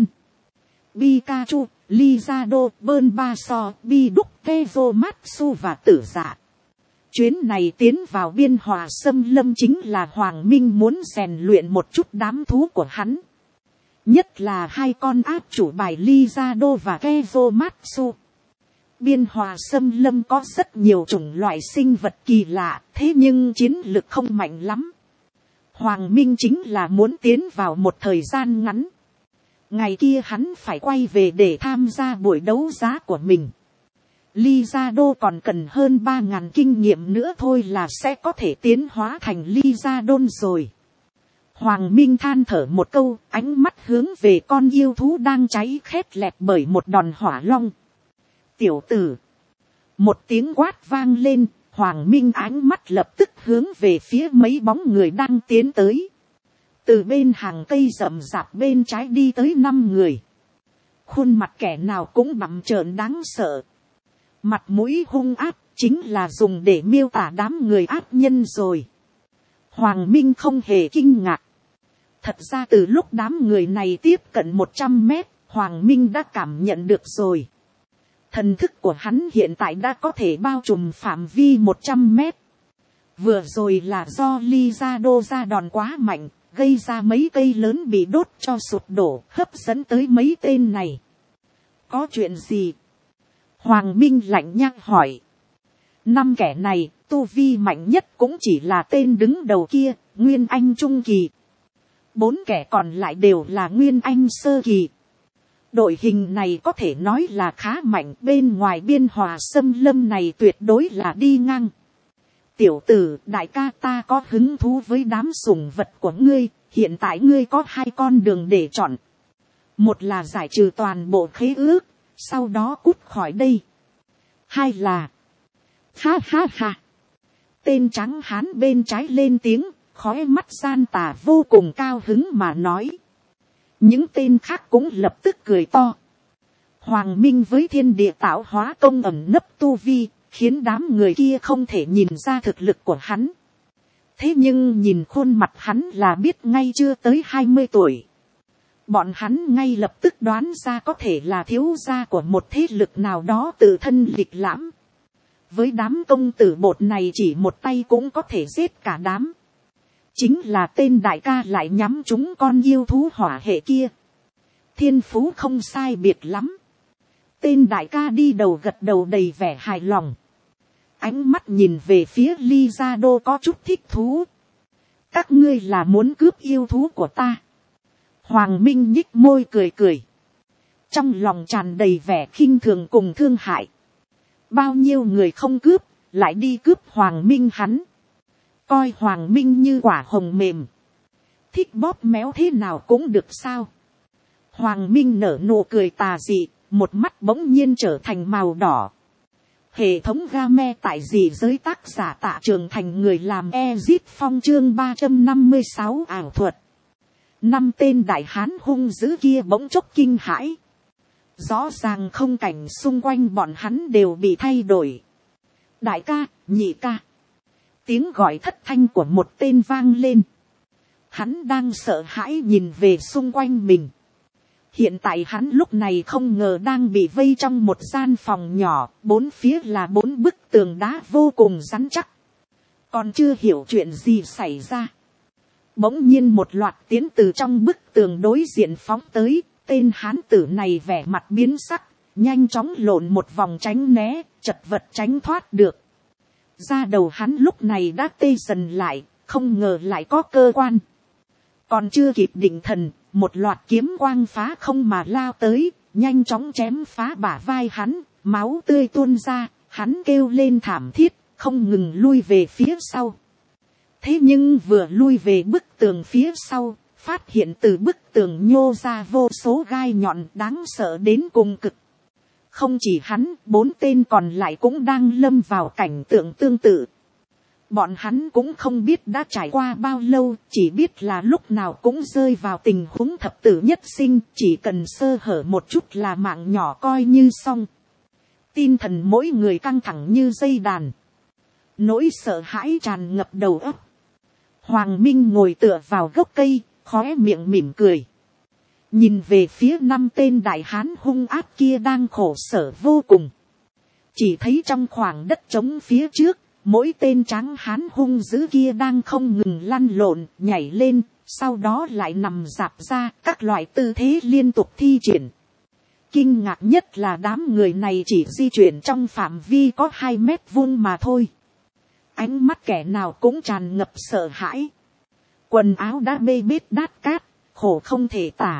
Pikachu, Lizardo, Bulbasaur, Bidoof, Vezomatsu và Tử Dạ. Chuyến này tiến vào Biên Hòa Sâm Lâm chính là Hoàng Minh muốn rèn luyện một chút đám thú của hắn. Nhất là hai con áp chủ bài Lizardo và Vezomatsu. Biên Hòa Sâm Lâm có rất nhiều chủng loại sinh vật kỳ lạ, thế nhưng chiến lực không mạnh lắm. Hoàng Minh chính là muốn tiến vào một thời gian ngắn. Ngày kia hắn phải quay về để tham gia buổi đấu giá của mình. Lizardo còn cần hơn 3.000 kinh nghiệm nữa thôi là sẽ có thể tiến hóa thành Lizardon rồi. Hoàng Minh than thở một câu, ánh mắt hướng về con yêu thú đang cháy khét lẹt bởi một đòn hỏa long. Tiểu tử. Một tiếng quát vang lên, Hoàng Minh ánh mắt lập tức hướng về phía mấy bóng người đang tiến tới. Từ bên hàng cây rậm rạp bên trái đi tới 5 người. Khuôn mặt kẻ nào cũng bặm trợn đáng sợ. Mặt mũi hung ác chính là dùng để miêu tả đám người ác nhân rồi. Hoàng Minh không hề kinh ngạc. Thật ra từ lúc đám người này tiếp cận 100 mét, Hoàng Minh đã cảm nhận được rồi. Thần thức của hắn hiện tại đã có thể bao trùm phạm vi 100 mét. Vừa rồi là do Lizardo ra đòn quá mạnh, gây ra mấy cây lớn bị đốt cho sụp đổ, hấp dẫn tới mấy tên này. Có chuyện gì? Hoàng Minh lạnh nhạt hỏi. 5 kẻ này, tu vi mạnh nhất cũng chỉ là tên đứng đầu kia, Nguyên Anh Trung Kỳ. 4 kẻ còn lại đều là Nguyên Anh Sơ Kỳ. Đội hình này có thể nói là khá mạnh, bên ngoài Biên Hòa Sâm Lâm này tuyệt đối là đi ngang. Tiểu tử, đại ca, ta có hứng thú với đám sủng vật của ngươi, hiện tại ngươi có hai con đường để chọn. Một là giải trừ toàn bộ khế ước, sau đó cút khỏi đây. Hai là, ha ha ha. Tên trắng hán bên trái lên tiếng, khói mắt gian tà vô cùng cao hứng mà nói. Những tên khác cũng lập tức cười to. Hoàng Minh với thiên địa tạo hóa công ẩn nấp tu vi, khiến đám người kia không thể nhìn ra thực lực của hắn. Thế nhưng nhìn khuôn mặt hắn là biết ngay chưa tới 20 tuổi. Bọn hắn ngay lập tức đoán ra có thể là thiếu gia của một thế lực nào đó tự thân lịch lãm. Với đám công tử bột này chỉ một tay cũng có thể giết cả đám. Chính là tên đại ca lại nhắm chúng con yêu thú hỏa hệ kia. Thiên phú không sai biệt lắm. Tên đại ca đi đầu gật đầu đầy vẻ hài lòng. Ánh mắt nhìn về phía Lizado có chút thích thú. Các ngươi là muốn cướp yêu thú của ta. Hoàng Minh nhích môi cười cười. Trong lòng tràn đầy vẻ khinh thường cùng thương hại. Bao nhiêu người không cướp, lại đi cướp Hoàng Minh hắn. Coi Hoàng Minh như quả hồng mềm. Thích bóp méo thế nào cũng được sao. Hoàng Minh nở nụ cười tà dị, một mắt bỗng nhiên trở thành màu đỏ. Hệ thống game tại dị giới tác giả Tạ Trường Thành, người làm Ezit Phong, chương 356 ảo thuật. 5 tên đại hán hung dữ kia bỗng chốc kinh hãi. Rõ ràng không cảnh xung quanh bọn hắn đều bị thay đổi. Đại ca, nhị ca. Tiếng gọi thất thanh của một tên vang lên. Hắn đang sợ hãi nhìn về xung quanh mình. Hiện tại hắn lúc này không ngờ đang bị vây trong một gian phòng nhỏ, bốn phía là 4 bức tường đá vô cùng rắn chắc. Còn chưa hiểu chuyện gì xảy ra. Bỗng nhiên một loạt tiến từ trong bức tường đối diện phóng tới, tên hán tử này vẻ mặt biến sắc, nhanh chóng lộn một vòng tránh né, chật vật tránh thoát được. Da đầu hắn lúc này đã tê dần lại, không ngờ lại có cơ quan. Còn chưa kịp định thần, một loạt kiếm quang phá không mà lao tới, nhanh chóng chém phá bả vai hắn, máu tươi tuôn ra, hắn kêu lên thảm thiết, không ngừng lui về phía sau. Thế nhưng vừa lui về bức tường phía sau, phát hiện từ bức tường nhô ra vô số gai nhọn đáng sợ đến cùng cực. Không chỉ hắn, 4 tên còn lại cũng đang lâm vào cảnh tượng tương tự. Bọn hắn cũng không biết đã trải qua bao lâu, chỉ biết là lúc nào cũng rơi vào tình huống thập tử nhất sinh, chỉ cần sơ hở một chút là mạng nhỏ coi như xong. Tinh thần mỗi người căng thẳng như dây đàn. Nỗi sợ hãi tràn ngập đầu óc. Hoàng Minh ngồi tựa vào gốc cây, khóe miệng mỉm cười. Nhìn về phía 5 tên đại hán hung ác kia đang khổ sở vô cùng. Chỉ thấy trong khoảng đất trống phía trước, mỗi tên tráng hán hung dữ kia đang không ngừng lăn lộn, nhảy lên, sau đó lại nằm rạp ra, các loại tư thế liên tục thi triển. Kinh ngạc nhất là đám người này chỉ di chuyển trong phạm vi có 2 mét vuông mà thôi. Ánh mắt kẻ nào cũng tràn ngập sợ hãi. Quần áo đã bê bết đát cát, khổ không thể tả.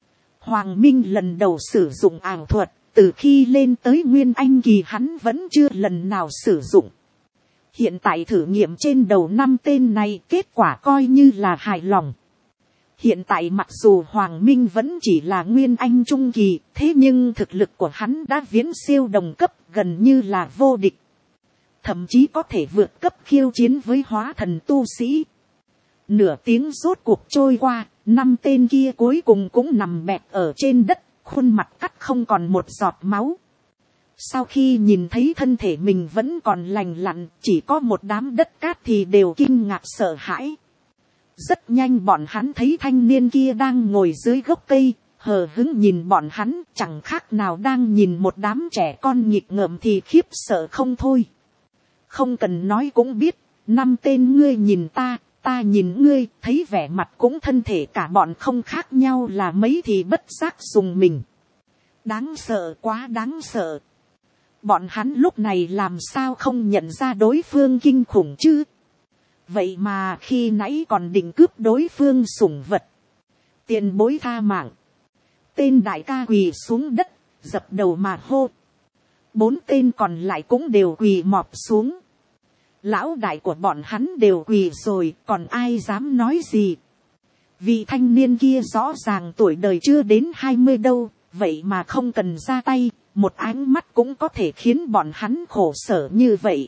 Hoàng Minh lần đầu sử dụng ảo thuật, từ khi lên tới Nguyên Anh kỳ hắn vẫn chưa lần nào sử dụng. Hiện tại thử nghiệm trên đầu 5 tên này, kết quả coi như là hài lòng. Hiện tại mặc dù Hoàng Minh vẫn chỉ là Nguyên Anh trung kỳ, thế nhưng thực lực của hắn đã viễn siêu đồng cấp, gần như là vô địch. Thậm chí có thể vượt cấp khiêu chiến với hóa thần tu sĩ. Nửa tiếng rốt cuộc trôi qua, 5 tên kia cuối cùng cũng nằm bẹp ở trên đất, khuôn mặt cắt không còn một giọt máu. Sau khi nhìn thấy thân thể mình vẫn còn lành lặn, chỉ có một đám đất cát thì đều kinh ngạc sợ hãi. Rất nhanh bọn hắn thấy thanh niên kia đang ngồi dưới gốc cây, hờ hững nhìn bọn hắn, chẳng khác nào đang nhìn một đám trẻ con nghịch ngợm thì khiếp sợ không thôi. Không cần nói cũng biết, 5 tên ngươi nhìn ta, ta nhìn ngươi, thấy vẻ mặt cũng thân thể cả bọn không khác nhau là mấy thì bất giác dùng mình. Đáng sợ quá đáng sợ. Bọn hắn lúc này làm sao không nhận ra đối phương kinh khủng chứ? Vậy mà khi nãy còn định cướp đối phương sủng vật. Tiền bối tha mạng. Tên đại ca quỳ xuống đất, dập đầu mà hô. 4 tên còn lại cũng đều quỳ mọp xuống. Lão đại của bọn hắn đều quỳ rồi, còn ai dám nói gì. Vị thanh niên kia rõ ràng tuổi đời chưa đến 20 đâu, vậy mà không cần ra tay, một ánh mắt cũng có thể khiến bọn hắn khổ sở như vậy.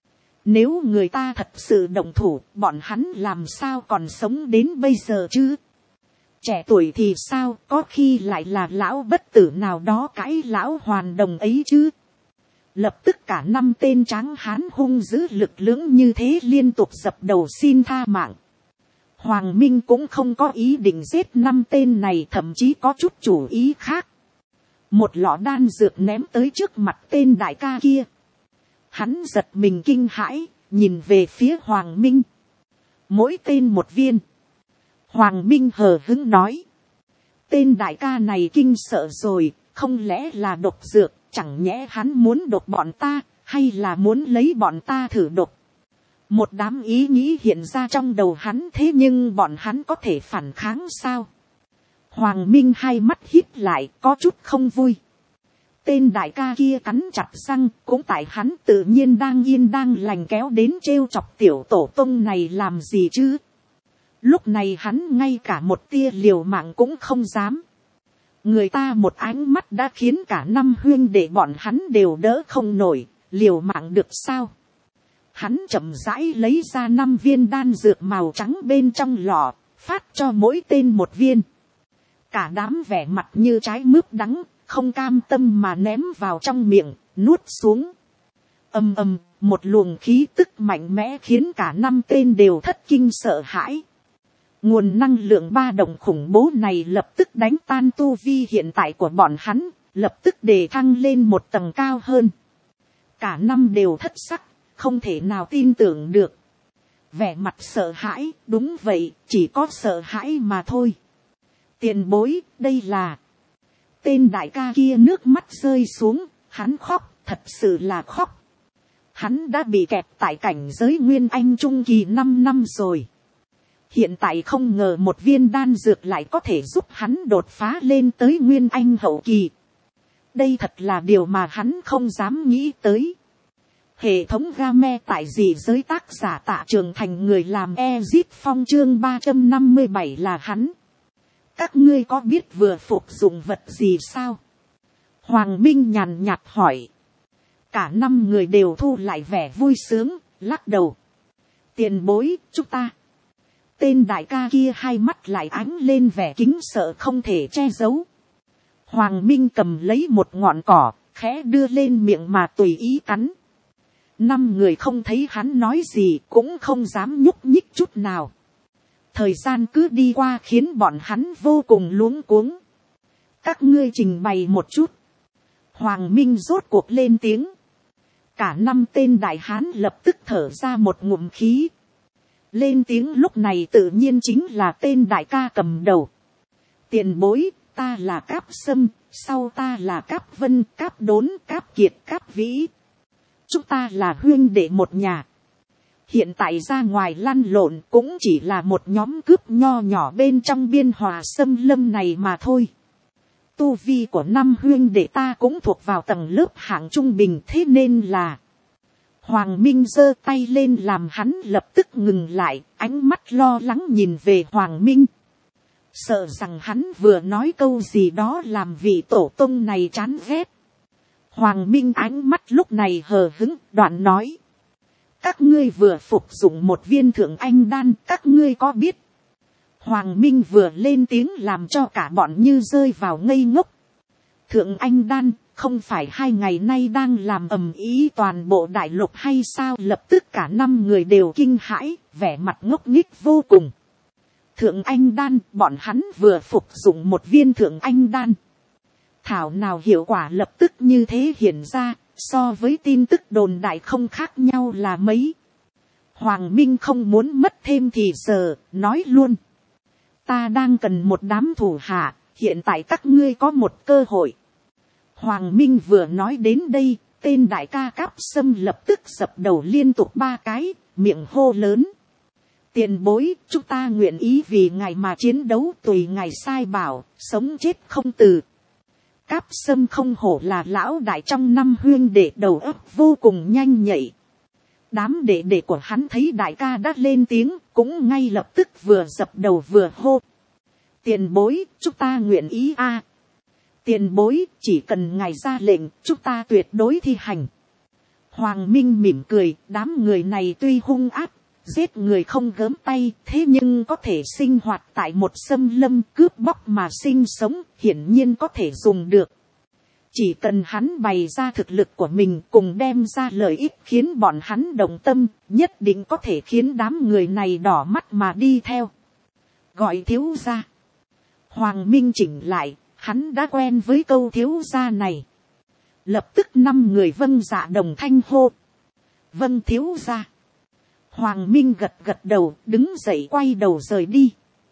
Nếu người ta thật sự động thủ, bọn hắn làm sao còn sống đến bây giờ chứ? Trẻ tuổi thì sao, có khi lại là lão bất tử nào đó cãi lão hoàn đồng ấy chứ. Lập tức cả 5 tên tráng hán hung dữ lực lưỡng như thế liên tục dập đầu xin tha mạng. Hoàng Minh cũng không có ý định giết 5 tên này, thậm chí có chút chủ ý khác. Một lọ đan dược ném tới trước mặt tên đại ca kia. Hắn giật mình kinh hãi, nhìn về phía Hoàng Minh. Mỗi tên một viên. Hoàng Minh hờ hững nói. Tên đại ca này kinh sợ rồi, không lẽ là độc dược, chẳng nhẽ hắn muốn độc bọn ta, hay là muốn lấy bọn ta thử độc. Một đám ý nghĩ hiện ra trong đầu hắn, thế nhưng bọn hắn có thể phản kháng sao? Hoàng Minh hai mắt híp lại, có chút không vui. Tên đại ca kia cắn chặt răng, cũng tại hắn tự nhiên đang yên đang lành kéo đến trêu chọc tiểu tổ tông này làm gì chứ. Lúc này hắn ngay cả một tia liều mạng cũng không dám. Người ta một ánh mắt đã khiến cả 5 huynh đệ bọn hắn đều đỡ không nổi, liều mạng được sao? Hắn chậm rãi lấy ra 5 viên đan dược màu trắng bên trong lọ, phát cho mỗi tên một viên. Cả đám vẻ mặt như trái mướp đắng, không cam tâm mà ném vào trong miệng, nuốt xuống. Ầm ầm, một luồng khí tức mạnh mẽ khiến cả 5 tên đều thất kinh sợ hãi. Nguồn năng lượng ba động khủng bố này lập tức đánh tan tu vi hiện tại của bọn hắn, lập tức đề thăng lên một tầng cao hơn. Cả 5 đều thất sắc, không thể nào tin tưởng được. Vẻ mặt sợ hãi, đúng vậy, chỉ có sợ hãi mà thôi. Tiền bối, đây là... Tên đại ca kia nước mắt rơi xuống, hắn khóc, thật sự là khóc. Hắn đã bị kẹt tại cảnh giới Nguyên Anh Trung Kỳ 5 năm rồi. Hiện tại không ngờ một viên đan dược lại có thể giúp hắn đột phá lên tới Nguyên Anh Hậu Kỳ. Đây thật là điều mà hắn không dám nghĩ tới. Hệ thống game tại dị giới tác giả Tạ Trường Thành, người làm Ezit Phong, chương 357 là hắn. Các ngươi có biết vừa phục dụng vật gì sao? Hoàng Minh nhàn nhạt hỏi. Cả 5 người đều thu lại vẻ vui sướng, lắc đầu. Tiền bối, chúng ta. Tên đại ca kia hai mắt lại ánh lên vẻ kính sợ không thể che giấu. Hoàng Minh cầm lấy một ngọn cỏ, khẽ đưa lên miệng mà tùy ý cắn. 5 người không thấy hắn nói gì, cũng không dám nhúc nhích chút nào. Thời gian cứ đi qua khiến bọn hắn vô cùng luống cuống. Các ngươi trình bày một chút. Hoàng Minh rốt cuộc lên tiếng. Cả 5 tên đại hán lập tức thở ra một ngụm khí. Lên tiếng lúc này tự nhiên chính là tên đại ca cầm đầu. Tiền bối, ta là Cáp Sâm, sau ta là Cáp Vân, Cáp Đốn, Cáp Kiệt, Cáp Vĩ. Chúng ta là huynh đệ một nhà. Hiện tại ra ngoài lăn lộn cũng chỉ là một nhóm cướp nho nhỏ bên trong biên hòa xâm lâm này mà thôi. Tu vi của 5 huynh đệ ta cũng thuộc vào tầng lớp hạng trung bình, thế nên là... Hoàng Minh giơ tay lên làm hắn lập tức ngừng lại, ánh mắt lo lắng nhìn về Hoàng Minh. Sợ rằng hắn vừa nói câu gì đó làm vị tổ tông này chán ghét. Hoàng Minh ánh mắt lúc này hờ hững, đoạn nói. Các ngươi vừa phục dụng một viên thượng anh đan, các ngươi có biết? Hoàng Minh vừa lên tiếng làm cho cả bọn như rơi vào ngây ngốc. Thượng anh đan, không phải 2 ngày nay đang làm ầm ĩ toàn bộ đại lục hay sao? Lập tức cả 5 người đều kinh hãi, vẻ mặt ngốc nghếch vô cùng. Thượng anh đan, bọn hắn vừa phục dụng một viên thượng anh đan. Thảo nào hiệu quả lập tức như thế hiện ra, so với tin tức đồn đại không khác nhau là mấy. Hoàng Minh không muốn mất thêm thì giờ, nói luôn. Ta đang cần một đám thủ hạ, hiện tại các ngươi có một cơ hội. Hoàng Minh vừa nói đến đây, tên đại ca Cáp Sâm lập tức dập đầu liên tục 3 cái, miệng hô lớn. Tiền bối, chúng ta nguyện ý vì ngài mà chiến đấu, tùy ngài sai bảo, sống chết không từ. Cáp Sâm không hổ là lão đại trong 5 huynh đệ, đầu óc vô cùng nhanh nhạy. Đám đệ đệ của hắn thấy đại ca đã lên tiếng, cũng ngay lập tức vừa dập đầu vừa hô. Tiền bối, chúng ta nguyện ý a. Tiền bối, chỉ cần ngài ra lệnh, chúng ta tuyệt đối thi hành. Hoàng Minh mỉm cười, đám người này tuy hung ác, giết người không gớm tay, thế nhưng có thể sinh hoạt tại một xâm lâm cướp bóc mà sinh sống, hiển nhiên có thể dùng được. Chỉ cần hắn bày ra thực lực của mình cùng đem ra lợi ích khiến bọn hắn đồng tâm, nhất định có thể khiến đám người này đỏ mắt mà đi theo. Gọi thiếu gia. Hoàng Minh chỉnh lại, hắn đã quen với câu thiếu gia này. Lập tức 5 người vâng dạ đồng thanh hô. Vâng thiếu gia. Hoàng Minh gật gật đầu, đứng dậy quay đầu rời đi.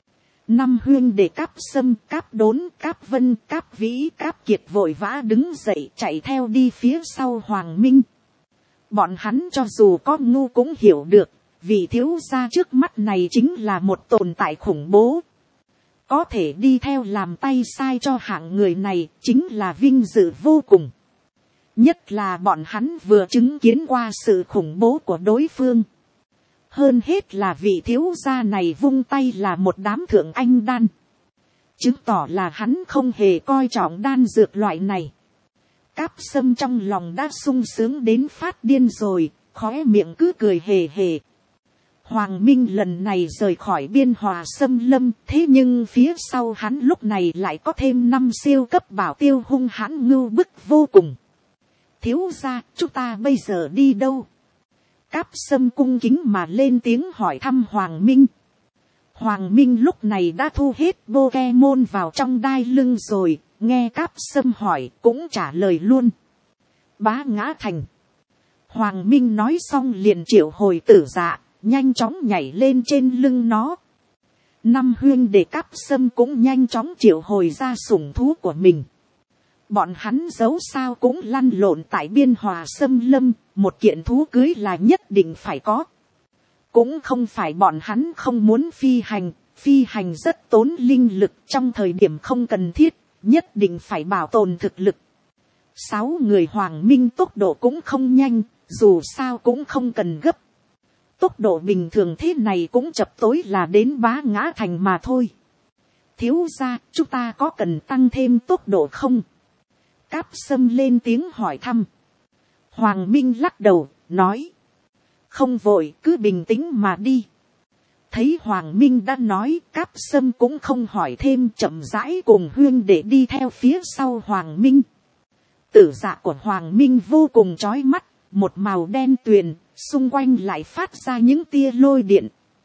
5 huynh đệ Cáp Sâm, Cáp Đốn, Cáp Vân, Cáp Vĩ, Cáp Kiệt vội vã đứng dậy chạy theo đi phía sau Hoàng Minh. Bọn hắn cho dù có ngu cũng hiểu được, vì thiếu gia trước mắt này chính là một tồn tại khủng bố. Có thể đi theo làm tay sai cho hạng người này chính là vinh dự vô cùng. Nhất là bọn hắn vừa chứng kiến qua sự khủng bố của đối phương. Hơn hết là vị thiếu gia này vung tay là một đám thượng anh đan. Chứng tỏ là hắn không hề coi trọng đan dược loại này. Cáp Sâm trong lòng đã sung sướng đến phát điên rồi, khóe miệng cứ cười hề hề. Hoàng Minh lần này rời khỏi Biên Hòa xâm lâm, thế nhưng phía sau hắn lúc này lại có thêm 5 siêu cấp bảo tiêu hung hãn ngưu bức vô cùng. Thiếu gia, chúng ta bây giờ đi đâu? Cáp Sâm cung kính mà lên tiếng hỏi thăm Hoàng Minh. Hoàng Minh lúc này đã thu hết Pokemon vào trong đai lưng rồi, nghe Cáp Sâm hỏi cũng trả lời luôn. Bá Ngã Thành. Hoàng Minh nói xong liền triệu hồi Tử Dạ, nhanh chóng nhảy lên trên lưng nó. 5 huynh đệ Cáp Sâm cũng nhanh chóng triệu hồi ra sủng thú của mình. Bọn hắn dẫu sao cũng lăn lộn tại Biên Hòa xâm lâm, một kiện thú cưới là nhất định phải có. Cũng không phải bọn hắn không muốn phi hành rất tốn linh lực trong thời điểm không cần thiết, nhất định phải bảo tồn thực lực. 6 người Hoàng Minh tốc độ cũng không nhanh, dù sao cũng không cần gấp. Tốc độ bình thường thế này cũng chập tối là đến Bá Ngã Thành mà thôi. Thiếu gia, chúng ta có cần tăng thêm tốc độ không? Cáp Sâm lên tiếng hỏi thăm. Hoàng Minh lắc đầu, nói. Không vội, cứ bình tĩnh mà đi. Thấy Hoàng Minh đã nói, Cáp Sâm cũng không hỏi thêm, chậm rãi cùng huynh để đi theo phía sau Hoàng Minh. Tử dạ của Hoàng Minh vô cùng chói mắt, một màu đen tuyền, xung quanh lại phát ra những tia lôi điện.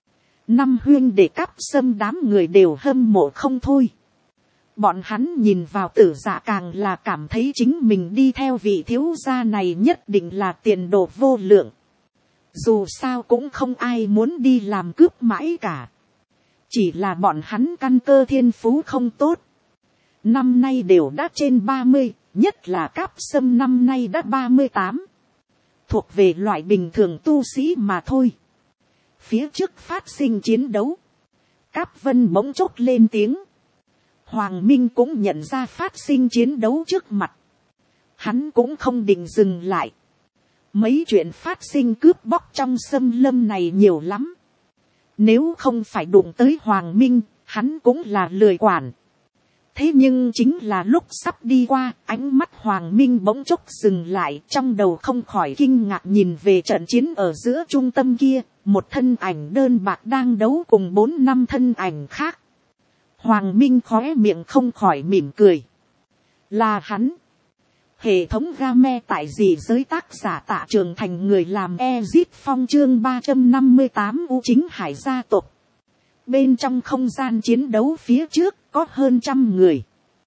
5 huynh để Cáp Sâm đám người đều hâm mộ không thôi. Bọn hắn nhìn vào Tử Dạ càng là cảm thấy chính mình đi theo vị thiếu gia này nhất định là tiền đồ vô lượng. Dù sao cũng không ai muốn đi làm cướp mãi cả. Chỉ là bọn hắn căn cơ thiên phú không tốt. Năm nay đều đã trên 30, nhất là Cáp Sâm năm nay đã 38. Thuộc về loại bình thường tu sĩ mà thôi. Phía trước phát sinh chiến đấu. Cáp Vân bỗng chốc lên tiếng. Hoàng Minh cũng nhận ra phát sinh chiến đấu trước mặt. Hắn cũng không định dừng lại. Mấy chuyện phát sinh cướp bóc trong xâm lâm này nhiều lắm. Nếu không phải đụng tới Hoàng Minh, hắn cũng là lười quản. Thế nhưng chính là lúc sắp đi qua, ánh mắt Hoàng Minh bỗng chốc dừng lại, trong đầu không khỏi kinh ngạc nhìn về trận chiến ở giữa trung tâm kia, một thân ảnh đơn bạc đang đấu cùng 4-5 thân ảnh khác. Hoàng Minh khóe miệng không khỏi mỉm cười. Là hắn. Hệ thống game tại dị giới tác giả Tạ Trường Thành người làm Ezit Phong chương 358 U Chính Hải gia tộc. Bên trong không gian chiến đấu phía trước có hơn 100 người.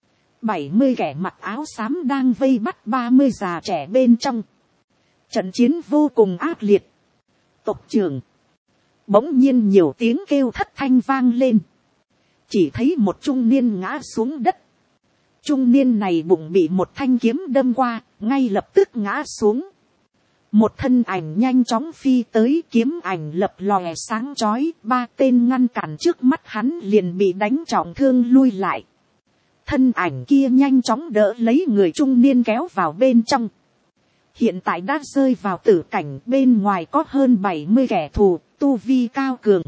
70 kẻ mặc áo xám đang vây bắt 30 già trẻ bên trong. Trận chiến vô cùng ác liệt. Tộc trưởng. Bỗng nhiên nhiều tiếng kêu thất thanh vang lên. Chỉ thấy một trung niên ngã xuống đất. Trung niên này bụng bị một thanh kiếm đâm qua, ngay lập tức ngã xuống. Một thân ảnh nhanh chóng phi tới, kiếm ảnh lập lòe sáng chói, 3 tên ngăn cản trước mắt hắn liền bị đánh trọng thương lui lại. Thân ảnh kia nhanh chóng đỡ lấy người trung niên kéo vào bên trong. hiện tại đã rơi vào tử cảnh, bên ngoài có hơn 70 kẻ thù, tu vi cao cường.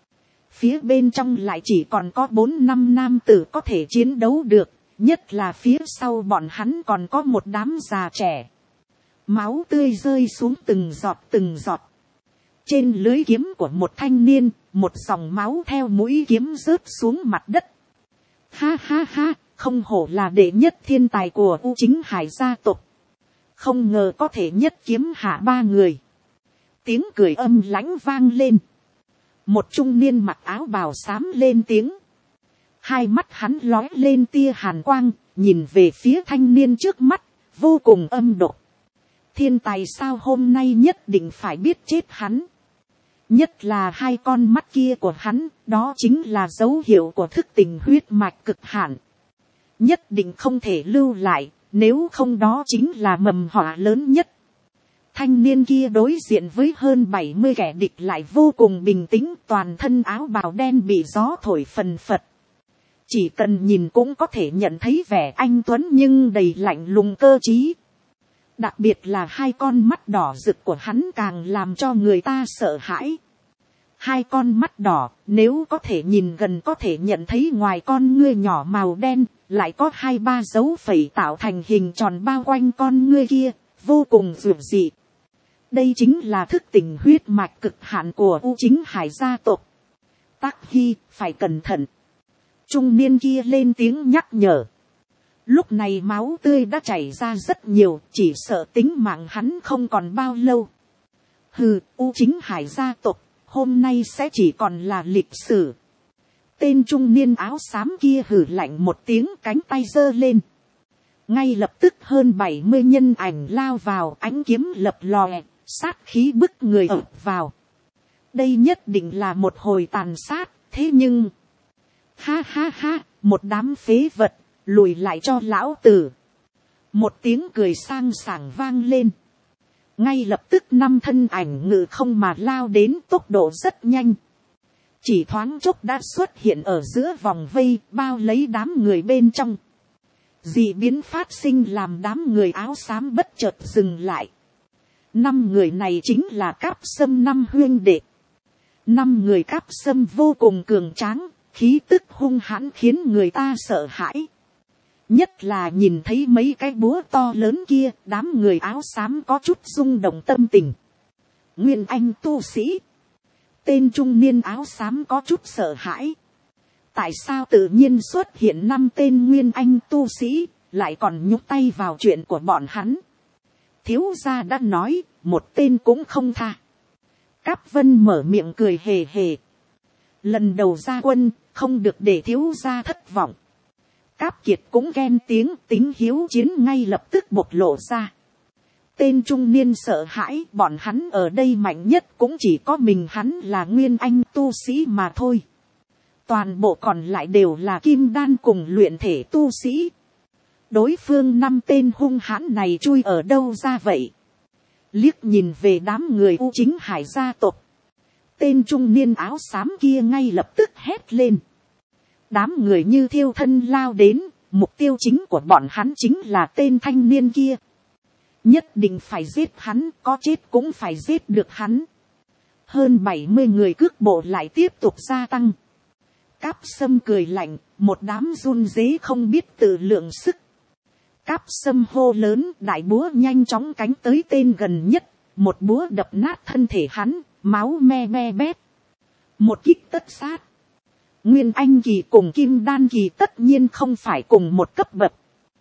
Phía bên trong lại chỉ còn có 4-5 nam tử có thể chiến đấu được, nhất là phía sau bọn hắn còn có một đám già trẻ. Máu tươi rơi xuống từng giọt từng giọt. Trên lưới kiếm của một thanh niên, một dòng máu theo mũi kiếm rớt xuống mặt đất. Ha ha ha, không hổ là đệ nhất thiên tài của U Chính Hải gia tộc. Không ngờ có thể nhất kiếm hạ 3 người. Tiếng cười âm lãnh vang lên. Một trung niên mặc áo bào xám lên tiếng. Hai mắt hắn lói lên tia hàn quang, nhìn về phía thanh niên trước mắt, vô cùng âm độc. Thiên tài sao, hôm nay nhất định phải biết chết hắn. Nhất là hai con mắt kia của hắn, đó chính là dấu hiệu của thức tỉnh huyết mạch cực hạn. Nhất định không thể lưu lại, nếu không đó chính là mầm họa lớn nhất. Thanh niên kia đối diện với hơn 70 kẻ địch lại vô cùng bình tĩnh, toàn thân áo bào đen bị gió thổi phần phật. Chỉ cần nhìn cũng có thể nhận thấy vẻ anh tuấn nhưng đầy lạnh lùng cơ trí. Đặc biệt là hai con mắt đỏ rực của hắn càng làm cho người ta sợ hãi. Hai con mắt đỏ, nếu có thể nhìn gần có thể nhận thấy ngoài con ngươi nhỏ màu đen, lại có 2-3 dấu phẩy tạo thành hình tròn bao quanh con ngươi kia, vô cùng dường dị. Đây chính là thức tỉnh huyết mạch cực hạn của U Chính Hải gia tộc. Tắc Hy, phải cẩn thận. Trung niên kia lên tiếng nhắc nhở. Lúc này máu tươi đã chảy ra rất nhiều, chỉ sợ tính mạng hắn không còn bao lâu. Hừ, U Chính Hải gia tộc, hôm nay sẽ chỉ còn là lịch sử. Tên trung niên áo xám kia hừ lạnh một tiếng, cánh tay giơ lên. Ngay lập tức hơn 70 nhân ảnh lao vào, ánh kiếm lập lòe, sát khí bức người ập vào. Đây nhất định là một hồi tàn sát, thế nhưng... Ha ha ha, một đám phế vật, lùi lại cho lão tử. Một tiếng cười sang sảng vang lên. Ngay lập tức 5 thân ảnh ngự không mà lao đến, tốc độ rất nhanh. Chỉ thoáng chốc đã xuất hiện ở giữa vòng vây, bao lấy đám người bên trong. Dị biến phát sinh làm đám người áo xám bất chợt dừng lại. 5 người này chính là Cáp Sâm 5 huynh đệ. 5 người Cáp Sâm vô cùng cường tráng, khí tức hung hãn khiến người ta sợ hãi. Nhất là nhìn thấy mấy cái búa to lớn kia, đám người áo xám có chút rung động tâm tình. Nguyên Anh tu sĩ. Tên trung niên áo xám có chút sợ hãi. Tại sao tự nhiên xuất hiện 5 tên Nguyên Anh tu sĩ, lại còn nhúc tay vào chuyện của bọn hắn? Thiếu gia đã nói, một tên cũng không tha. Cáp Vân mở miệng cười hề hề. Lần đầu ra quân, không được để thiếu gia thất vọng. Cáp Kiệt cũng ghen tiếng, tính hiếu chiến ngay lập tức bộc lộ ra. Tên trung niên sợ hãi, bọn hắn ở đây mạnh nhất cũng chỉ có mình hắn là Nguyên Anh tu sĩ mà thôi. Toàn bộ còn lại đều là kim đan cùng luyện thể tu sĩ. Đối phương 5 tên hung hãn này chui ở đâu ra vậy? Liếc nhìn về đám người U Chính Hải gia tộc. Tên trung niên áo xám kia ngay lập tức hét lên. Đám người như thiêu thân lao đến, mục tiêu chính của bọn hắn chính là tên thanh niên kia. Nhất định phải giết hắn, có chết cũng phải giết được hắn. Hơn 70 người cước bộ lại tiếp tục gia tăng. Cáp Sâm cười lạnh, một đám run rế không biết tự lượng sức. Cáp Sâm hô lớn, đại búa nhanh chóng cánh tới tên gần nhất, một búa đập nát thân thể hắn, máu me me bét. Một kích tất sát. Nguyên Anh kỳ cùng Kim Đan kỳ tất nhiên không phải cùng một cấp bậc.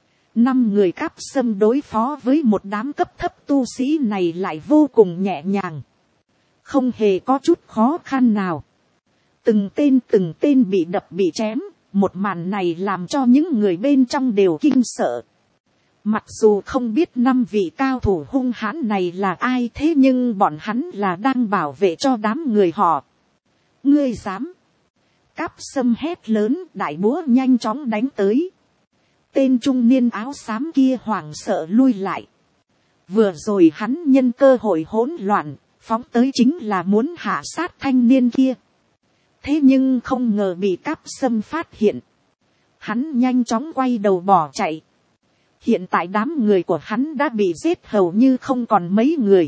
5 người Cáp Sâm đối phó với một đám cấp thấp tu sĩ này lại vô cùng nhẹ nhàng. Không hề có chút khó khăn nào. Từng tên bị đập bị chém, một màn này làm cho những người bên trong đều kinh sợ. Mặc dù không biết 5 vị cao thủ hung hãn này là ai, thế nhưng bọn hắn là đang bảo vệ cho đám người họ. Ngươi dám? Cáp Sâm hét lớn, đại búa nhanh chóng đánh tới. Tên trung niên áo xám kia hoảng sợ lui lại. Vừa rồi hắn nhân cơ hội hỗn loạn, phóng tới chính là muốn hạ sát thanh niên kia. Thế nhưng không ngờ bị Cáp Sâm phát hiện. Hắn nhanh chóng quay đầu bỏ chạy. Hiện tại đám người của hắn đã bị giết hầu như không còn mấy người.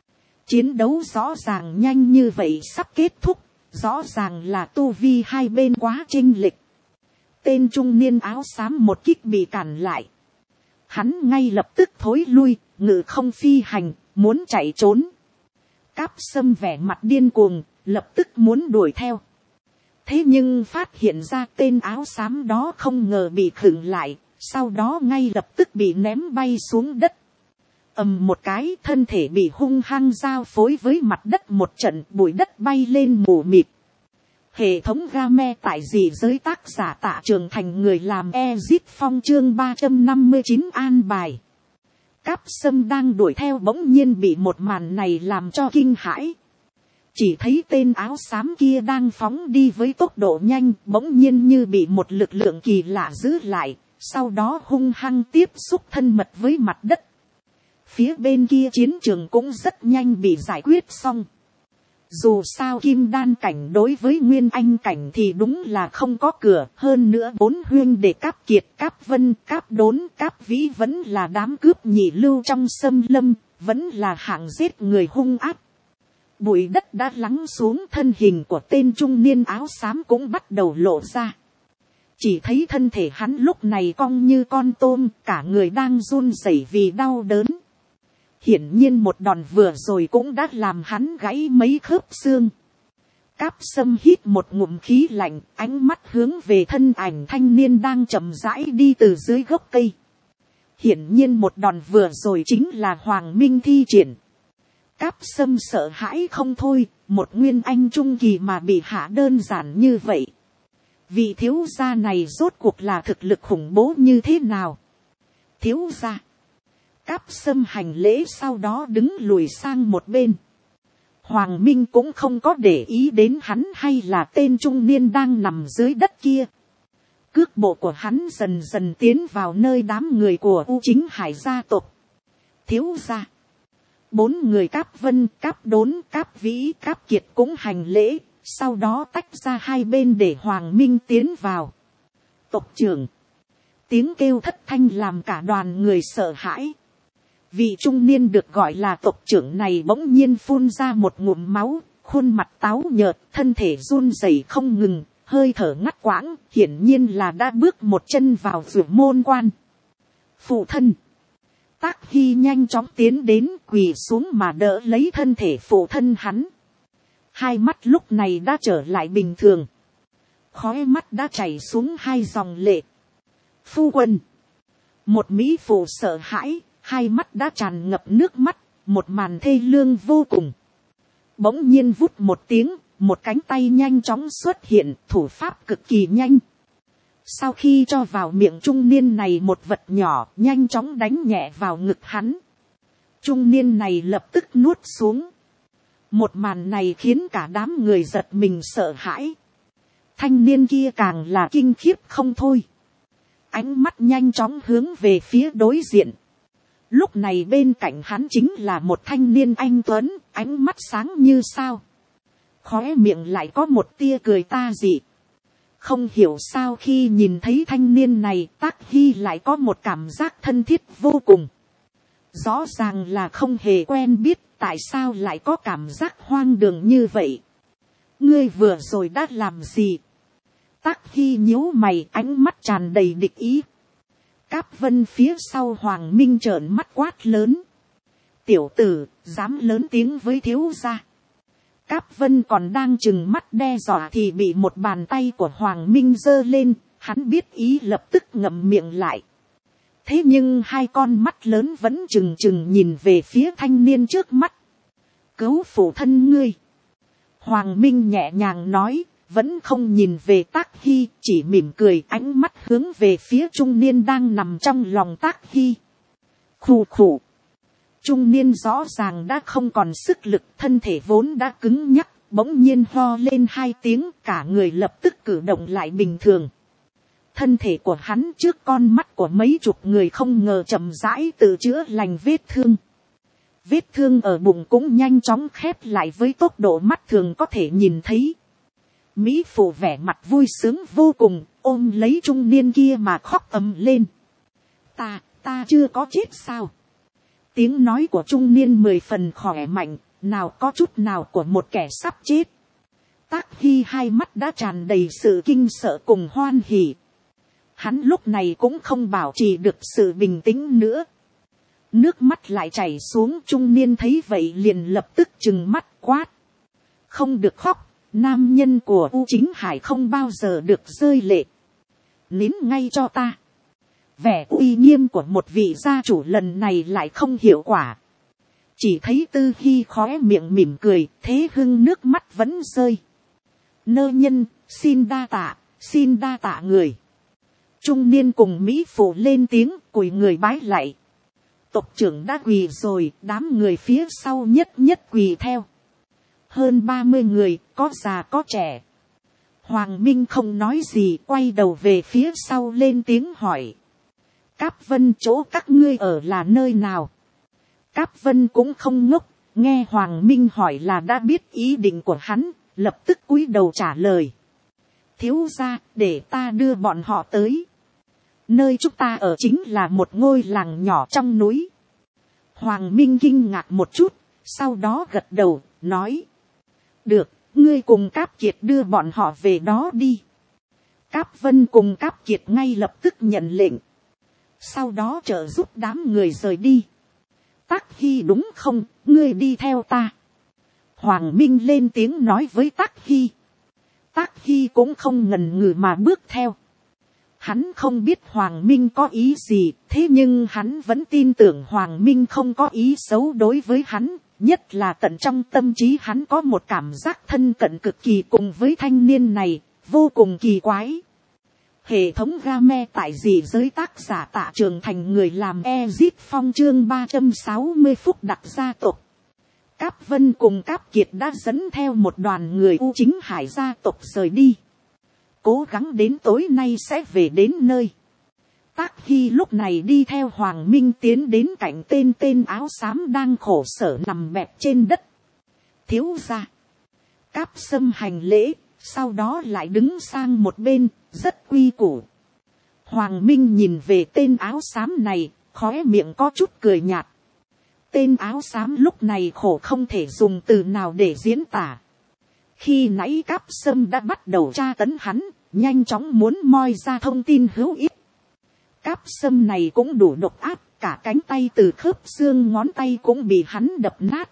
Chiến đấu rõ ràng nhanh như vậy sắp kết thúc, rõ ràng là tu vi hai bên quá chênh lệch. Tên trung niên áo xám một kích bị cản lại. Hắn ngay lập tức thối lui, ngự không phi hành, muốn chạy trốn. Cáp Sâm vẻ mặt điên cuồng, lập tức muốn đuổi theo. Thế nhưng phát hiện ra tên áo xám đó không ngờ bị khựng lại, sau đó ngay lập tức bị ném bay xuống đất. Ầm một cái, thân thể bị hung hăng giao phối với mặt đất một trận, bụi đất bay lên mù mịt. Hệ thống game tại dị giới tác giả Tạ Trường Thành, người làm Ezit Phong, chương 359 an bài. Cáp Sâm đang đuổi theo bỗng nhiên bị một màn này làm cho kinh hãi. Chỉ thấy tên áo xám kia đang phóng đi với tốc độ nhanh, bỗng nhiên như bị một lực lượng kỳ lạ giữ lại, sau đó hung hăng tiếp xúc thân mật với mặt đất. Phía bên kia chiến trường cũng rất nhanh bị giải quyết xong. Dù sao kim đan cảnh đối với nguyên anh cảnh thì đúng là không có cửa. Hơn nữa bốn huyên để Cáp Kiệt, Cáp Vân, Cáp Đốn, Cáp Vĩ vẫn là đám cướp nhị lưu trong xâm lâm, vẫn là hạng giết người hung ác. Bụi đất đã lắng xuống, thân hình của tên trung niên áo xám cũng bắt đầu lộ ra. Chỉ thấy thân thể hắn lúc này cong như con tôm, cả người đang run rẩy vì đau đớn. Hiển nhiên một đòn vừa rồi cũng đã làm hắn gãy mấy khớp xương. Cáp Sâm hít một ngụm khí lạnh, ánh mắt hướng về thân ảnh thanh niên đang chậm rãi đi từ dưới gốc cây. Hiển nhiên một đòn vừa rồi chính là Hoàng Minh thi triển. Cáp Sâm sợ hãi không thôi, một nguyên anh trung kỳ mà bị hạ đơn giản như vậy. Vị thiếu gia này rốt cuộc là thực lực khủng bố như thế nào? Thiếu gia. Cáp Sâm hành lễ sau đó đứng lùi sang một bên. Hoàng Minh cũng không có để ý đến hắn hay là tên trung niên đang nằm dưới đất kia. Cước bộ của hắn dần dần tiến vào nơi đám người của U Chính Hải gia tộc. Thiếu gia. Bốn người Cáp Vân, Cáp Đốn, Cáp Vĩ, Cáp Kiệt cũng hành lễ, sau đó tách ra hai bên để Hoàng Minh tiến vào. Tộc trưởng. Tiếng kêu thất thanh làm cả đoàn người sợ hãi. Vị trung niên được gọi là tộc trưởng này bỗng nhiên phun ra một ngụm máu, khuôn mặt táo nhợt, thân thể run rẩy không ngừng, hơi thở ngắt quãng, hiển nhiên là đã bước một chân vào ruộng môn quan. Phụ thân. Tác Hy nhanh chóng tiến đến, quỳ xuống mà đỡ lấy thân thể phụ thân hắn. Hai mắt lúc này đã trở lại bình thường. Khóe mắt đã chảy xuống hai dòng lệ. Phu quân. Một mỹ phụ sợ hãi, hai mắt đã tràn ngập nước mắt, một màn thê lương vô cùng. Bỗng nhiên vút một tiếng, một cánh tay nhanh chóng xuất hiện, thủ pháp cực kỳ nhanh. Sau khi cho vào miệng trung niên này một vật nhỏ, nhanh chóng đánh nhẹ vào ngực hắn. Trung niên này lập tức nuốt xuống. Một màn này khiến cả đám người giật mình sợ hãi. Thanh niên kia càng là kinh khiếp không thôi. Ánh mắt nhanh chóng hướng về phía đối diện. Lúc này bên cạnh hắn chính là một thanh niên anh tuấn, ánh mắt sáng như sao. Khóe miệng lại có một tia cười ta dị. Không hiểu sao khi nhìn thấy thanh niên này, Tác Hy lại có một cảm giác thân thiết vô cùng. Rõ ràng là không hề quen biết, tại sao lại có cảm giác hoang đường như vậy. Ngươi vừa rồi đã làm gì? Tác Hy nhíu mày, ánh mắt tràn đầy địch ý. Cáp Vân phía sau Hoàng Minh trợn mắt quát lớn. Tiểu tử, dám lớn tiếng với thiếu gia. Cáp Vân còn đang trừng mắt đe dọa thì bị một bàn tay của Hoàng Minh giơ lên, hắn biết ý lập tức ngậm miệng lại. Thế nhưng hai con mắt lớn vẫn trừng trừng nhìn về phía thanh niên trước mắt. Cứu phụ thân ngươi. Hoàng Minh nhẹ nhàng nói, vẫn không nhìn về Tác Hy, chỉ mỉm cười, ánh mắt hướng về phía trung niên đang nằm trong lòng Tác Hy. Khù khù. Trung niên rõ ràng đã không còn sức lực, thân thể vốn đã cứng nhắc, bỗng nhiên ho lên hai tiếng, cả người lập tức cử động lại bình thường. Thân thể của hắn trước con mắt của mấy chục người không ngờ chậm rãi tự chữa lành vết thương. Vết thương ở bụng cũng nhanh chóng khép lại với tốc độ mắt thường có thể nhìn thấy. Mỹ phụ vẻ mặt vui sướng vô cùng, ôm lấy trung niên kia mà khóc ầm lên. ta chưa có chết sao. Tiếng nói của trung niên 10 phần khỏe mạnh, nào có chút nào của một kẻ sắp chết. Tác Hy hai mắt đã tràn đầy sự kinh sợ cùng hoan hỉ. Hắn lúc này cũng không bảo trì được sự bình tĩnh nữa. Nước mắt lại chảy xuống, trung niên thấy vậy liền lập tức trừng mắt quát. Không được khóc, nam nhân của U Chính Hải không bao giờ được rơi lệ. Nín ngay cho ta. Vẻ uy nghiêm của một vị gia chủ lần này lại không hiệu quả. Chỉ thấy Tư Hy khóe miệng mỉm cười, Thế Hưng nước mắt vẫn rơi. Nơ nhân, xin đa tạ người. Trung niên cùng Mỹ phụ lên tiếng, cúi người bái lạy. Tộc trưởng đã quỳ rồi, đám người phía sau nhất nhất quỳ theo. Hơn 30 người, có già có trẻ. Hoàng Minh không nói gì, quay đầu về phía sau lên tiếng hỏi. Cáp Vân, chỗ các ngươi ở là nơi nào? Cáp Vân cũng không ngốc, nghe Hoàng Minh hỏi là đã biết ý định của hắn, lập tức cúi đầu trả lời. Thiếu gia, để ta đưa bọn họ tới. Nơi chúng ta ở chính là một ngôi làng nhỏ trong núi. Hoàng Minh kinh ngạc một chút, sau đó gật đầu, nói. Được, ngươi cùng Cáp Kiệt đưa bọn họ về đó đi. Cáp Vân cùng Cáp Kiệt ngay lập tức nhận lệnh. Sau đó trợ giúp đám người rời đi. Tác Hy đúng không, ngươi đi theo ta. Hoàng Minh lên tiếng nói với Tác Hy. Tác Hy cũng không ngần ngừ mà bước theo. Hắn không biết Hoàng Minh có ý gì, thế nhưng hắn vẫn tin tưởng Hoàng Minh không có ý xấu đối với hắn, nhất là tận trong tâm trí hắn có một cảm giác thân cận cực kỳ cùng với thanh niên này, vô cùng kỳ quái. Hệ thống game tại dị giới tác giả Tạ Trường Thành, người làm Ezip Phong, chương 360 phúc đặc gia tộc. Cáp Vân cùng Cáp Kiệt đã dẫn theo một đoàn người U Chính Hải gia tộc rời đi. Cố gắng đến tối nay sẽ về đến nơi. Tác Hy lúc này đi theo Hoàng Minh tiến đến cạnh tên áo xám đang khổ sở nằm bẹp trên đất. Thiếu gia. Cáp Sâm hành lễ, sau đó lại đứng sang một bên, rất quy củ. Hoàng Minh nhìn về tên áo xám này, khóe miệng có chút cười nhạt. Tên áo xám lúc này khổ không thể dùng từ nào để diễn tả. Khi nãy Cáp Sâm đã bắt đầu tra tấn hắn, nhanh chóng muốn moi ra thông tin hữu ích. Cáp Sâm này cũng đủ độc ác, cả cánh tay từ khớp xương ngón tay cũng bị hắn đập nát.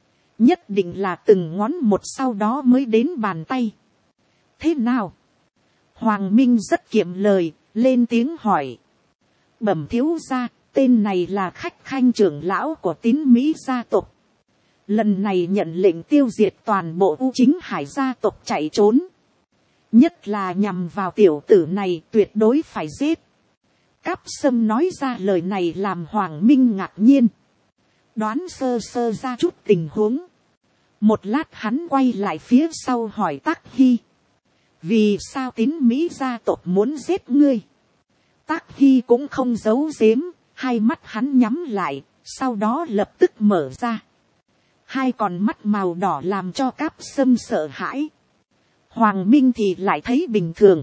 Nhất định là từng ngón một sau đó mới đến bàn tay. Thế nào? Hoàng Minh rất kiệm lời, lên tiếng hỏi. Bẩm thiếu gia, tên này là Khách Khanh trưởng lão của Tín Mỹ gia tộc. Lần này nhận lệnh tiêu diệt toàn bộ U Chính Hải gia tộc chạy trốn. Nhất là nhằm vào tiểu tử này, tuyệt đối phải giết. Cáp Sâm nói ra lời này làm Hoàng Minh ngạc nhiên. Đoán sơ sơ ra chút tình huống. Một lát hắn quay lại phía sau hỏi Tác Hy. Vì sao Tín Mỹ gia tộc muốn giết ngươi? Tác Hy cũng không giấu giếm, hai mắt hắn nhắm lại, sau đó lập tức mở ra. Hai con mắt màu đỏ làm cho Cáp Sâm sợ hãi. Hoàng Minh thì lại thấy bình thường.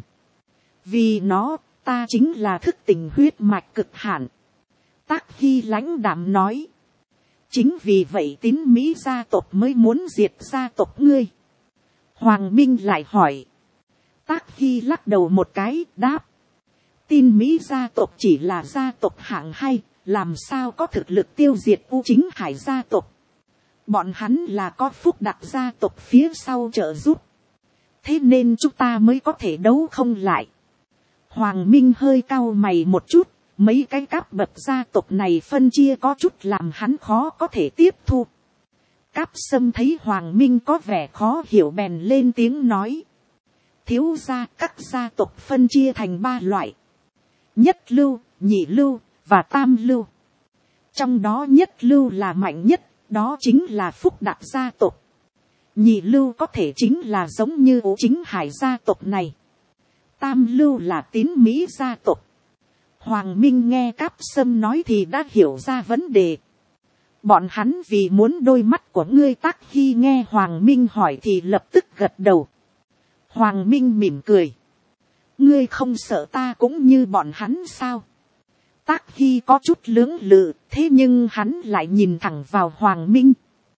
Vì nó, ta chính là thức tỉnh huyết mạch cực hạn. Tác Hy lãnh đạm nói. Chính vì vậy Tín Mỹ gia tộc mới muốn diệt gia tộc ngươi. Hoàng Minh lại hỏi. Tác Hy lắc đầu một cái, đáp. Tín Mỹ gia tộc chỉ là gia tộc hạng hai, làm sao có thực lực tiêu diệt U Chính Hải gia tộc. Bọn hắn là có phúc đặc gia tộc phía sau trợ giúp. Thế nên chúng ta mới có thể đấu không lại. Hoàng Minh hơi cau mày một chút, mấy cái cấp bậc gia tộc này phân chia có chút làm hắn khó có thể tiếp thu. Cáp Sâm thấy Hoàng Minh có vẻ khó hiểu bèn lên tiếng nói. Thiếu gia, các gia tộc phân chia thành 3 loại. Nhất lưu, nhị lưu, và tam lưu. Trong đó nhất lưu là mạnh nhất, đó chính là phúc đặc gia tộc. Nhị lưu có thể chính là giống như U Chính Hải gia tộc này. Tam lưu là Tín Mỹ gia tộc. Hoàng Minh nghe Cáp Sâm nói thì đã hiểu ra vấn đề. Bọn hắn vì muốn đôi mắt của ngươi. Tác Hy nghe Hoàng Minh hỏi thì lập tức gật đầu. Hoàng Minh mỉm cười. Ngươi không sợ ta cũng như bọn hắn sao? Tác Hy có chút lưỡng lự, thế nhưng hắn lại nhìn thẳng vào Hoàng Minh.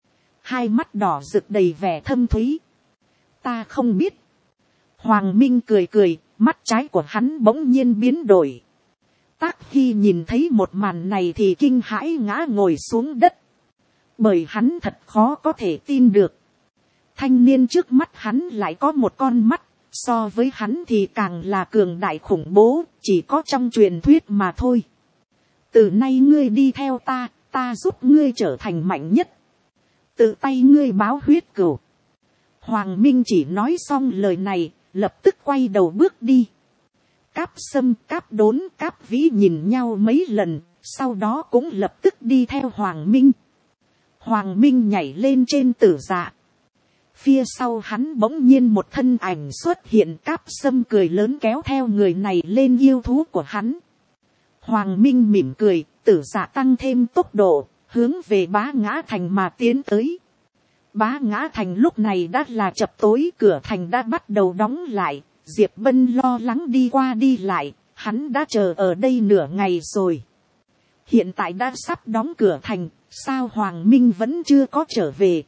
Hai mắt đỏ rực đầy vẻ thâm thúy. Ta không biết. Hoàng Minh cười cười, mắt trái của hắn bỗng nhiên biến đổi. Tác Hy nhìn thấy một màn này thì kinh hãi ngã ngồi xuống đất. Bởi hắn thật khó có thể tin được. Thanh niên trước mắt hắn lại có một con mắt, so với hắn thì càng là cường đại khủng bố, chỉ có trong truyền thuyết mà thôi. Từ nay ngươi đi theo ta, ta giúp ngươi trở thành mạnh nhất. Tự tay ngươi báo huyết cửu. Hoàng Minh chỉ nói xong lời này, lập tức quay đầu bước đi. Cáp Sâm, Cáp Đốn, Cáp Vĩ nhìn nhau mấy lần, sau đó cũng lập tức đi theo Hoàng Minh. Hoàng Minh nhảy lên trên tử dạ. Phía sau hắn bỗng nhiên một thân ảnh xuất hiện, Cáp Sâm cười lớn kéo theo người này lên yêu thú của hắn. Hoàng Minh mỉm cười, tử dạ tăng thêm tốc độ, hướng về Bá Ngã Thành mà tiến tới. Bá Ngã Thành lúc này đã là chập tối, cửa thành đã bắt đầu đóng lại. Diệp Bân lo lắng đi qua đi lại, hắn đã chờ ở đây nửa ngày rồi. Hiện tại đã sắp đóng cửa thành, sao Hoàng Minh vẫn chưa có trở về.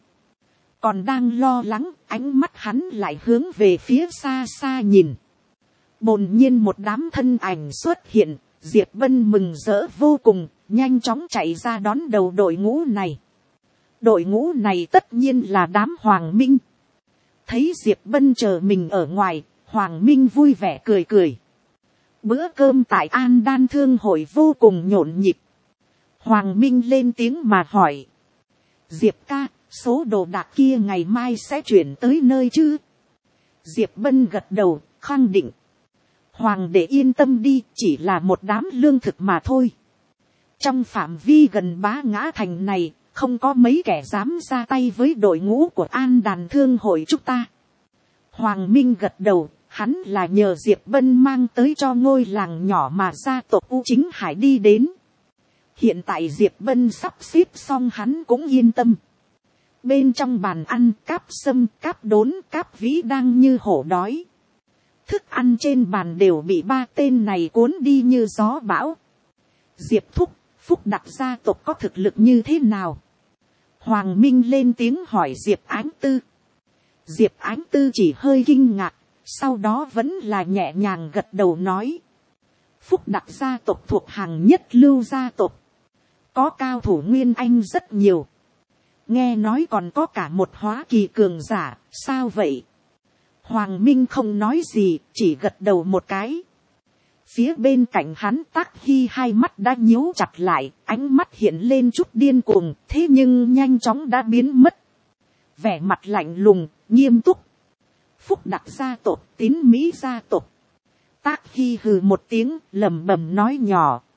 Còn đang lo lắng, ánh mắt hắn lại hướng về phía xa xa nhìn. Bỗng nhiên một đám thân ảnh xuất hiện, Diệp Bân mừng rỡ vô cùng, nhanh chóng chạy ra đón đầu đội ngũ này. Đội ngũ này tất nhiên là đám Hoàng Minh. Thấy Diệp Bân chờ mình ở ngoài, Hoàng Minh vui vẻ cười cười. Bữa cơm tại An Đan Thương hội vô cùng nhộn nhịp. Hoàng Minh lên tiếng mà hỏi. Diệp ca, số đồ đạc kia ngày mai sẽ chuyển tới nơi chứ? Diệp Bân gật đầu, khẳng định. Hoàng đệ yên tâm đi, chỉ là một đám lương thực mà thôi. Trong phạm vi gần Bá Ngã Thành này, không có mấy kẻ dám ra tay với đội ngũ của An Đàn Thương hội chúng ta. Hoàng Minh gật đầu, hắn là nhờ Diệp Bân mang tới cho ngôi làng nhỏ mà gia tộc U Chính Hải đi đến. Hiện tại Diệp Bân sắp xếp xong hắn cũng yên tâm. Bên trong bàn ăn, Cáp Sâm, Cáp Đốn, Cáp Vĩ đang như hổ đói. Thức ăn trên bàn đều bị ba tên này cuốn đi như gió bão. Diệp thúc, Phúc Đặc gia tộc có thực lực như thế nào? Hoàng Minh lên tiếng hỏi Diệp Ánh Tư. Diệp Ánh Tư chỉ hơi kinh ngạc, sau đó vẫn là nhẹ nhàng gật đầu nói. Phúc Đặc gia tộc thuộc hàng nhất lưu gia tộc. Có cao thủ Nguyên Anh rất nhiều. Nghe nói còn có cả một hóa kỳ cường giả, sao vậy? Hoàng Minh không nói gì, chỉ gật đầu một cái. Phía bên cạnh hắn Tác Hy hai mắt đã nhíu chặt lại, ánh mắt hiện lên chút điên cuồng, thế nhưng nhanh chóng đã biến mất. Vẻ mặt lạnh lùng, nghiêm túc. Phúc Đặc gia tộc, Tín Mỹ gia tộc. Tác Hy hừ một tiếng, lẩm bẩm nói nhỏ.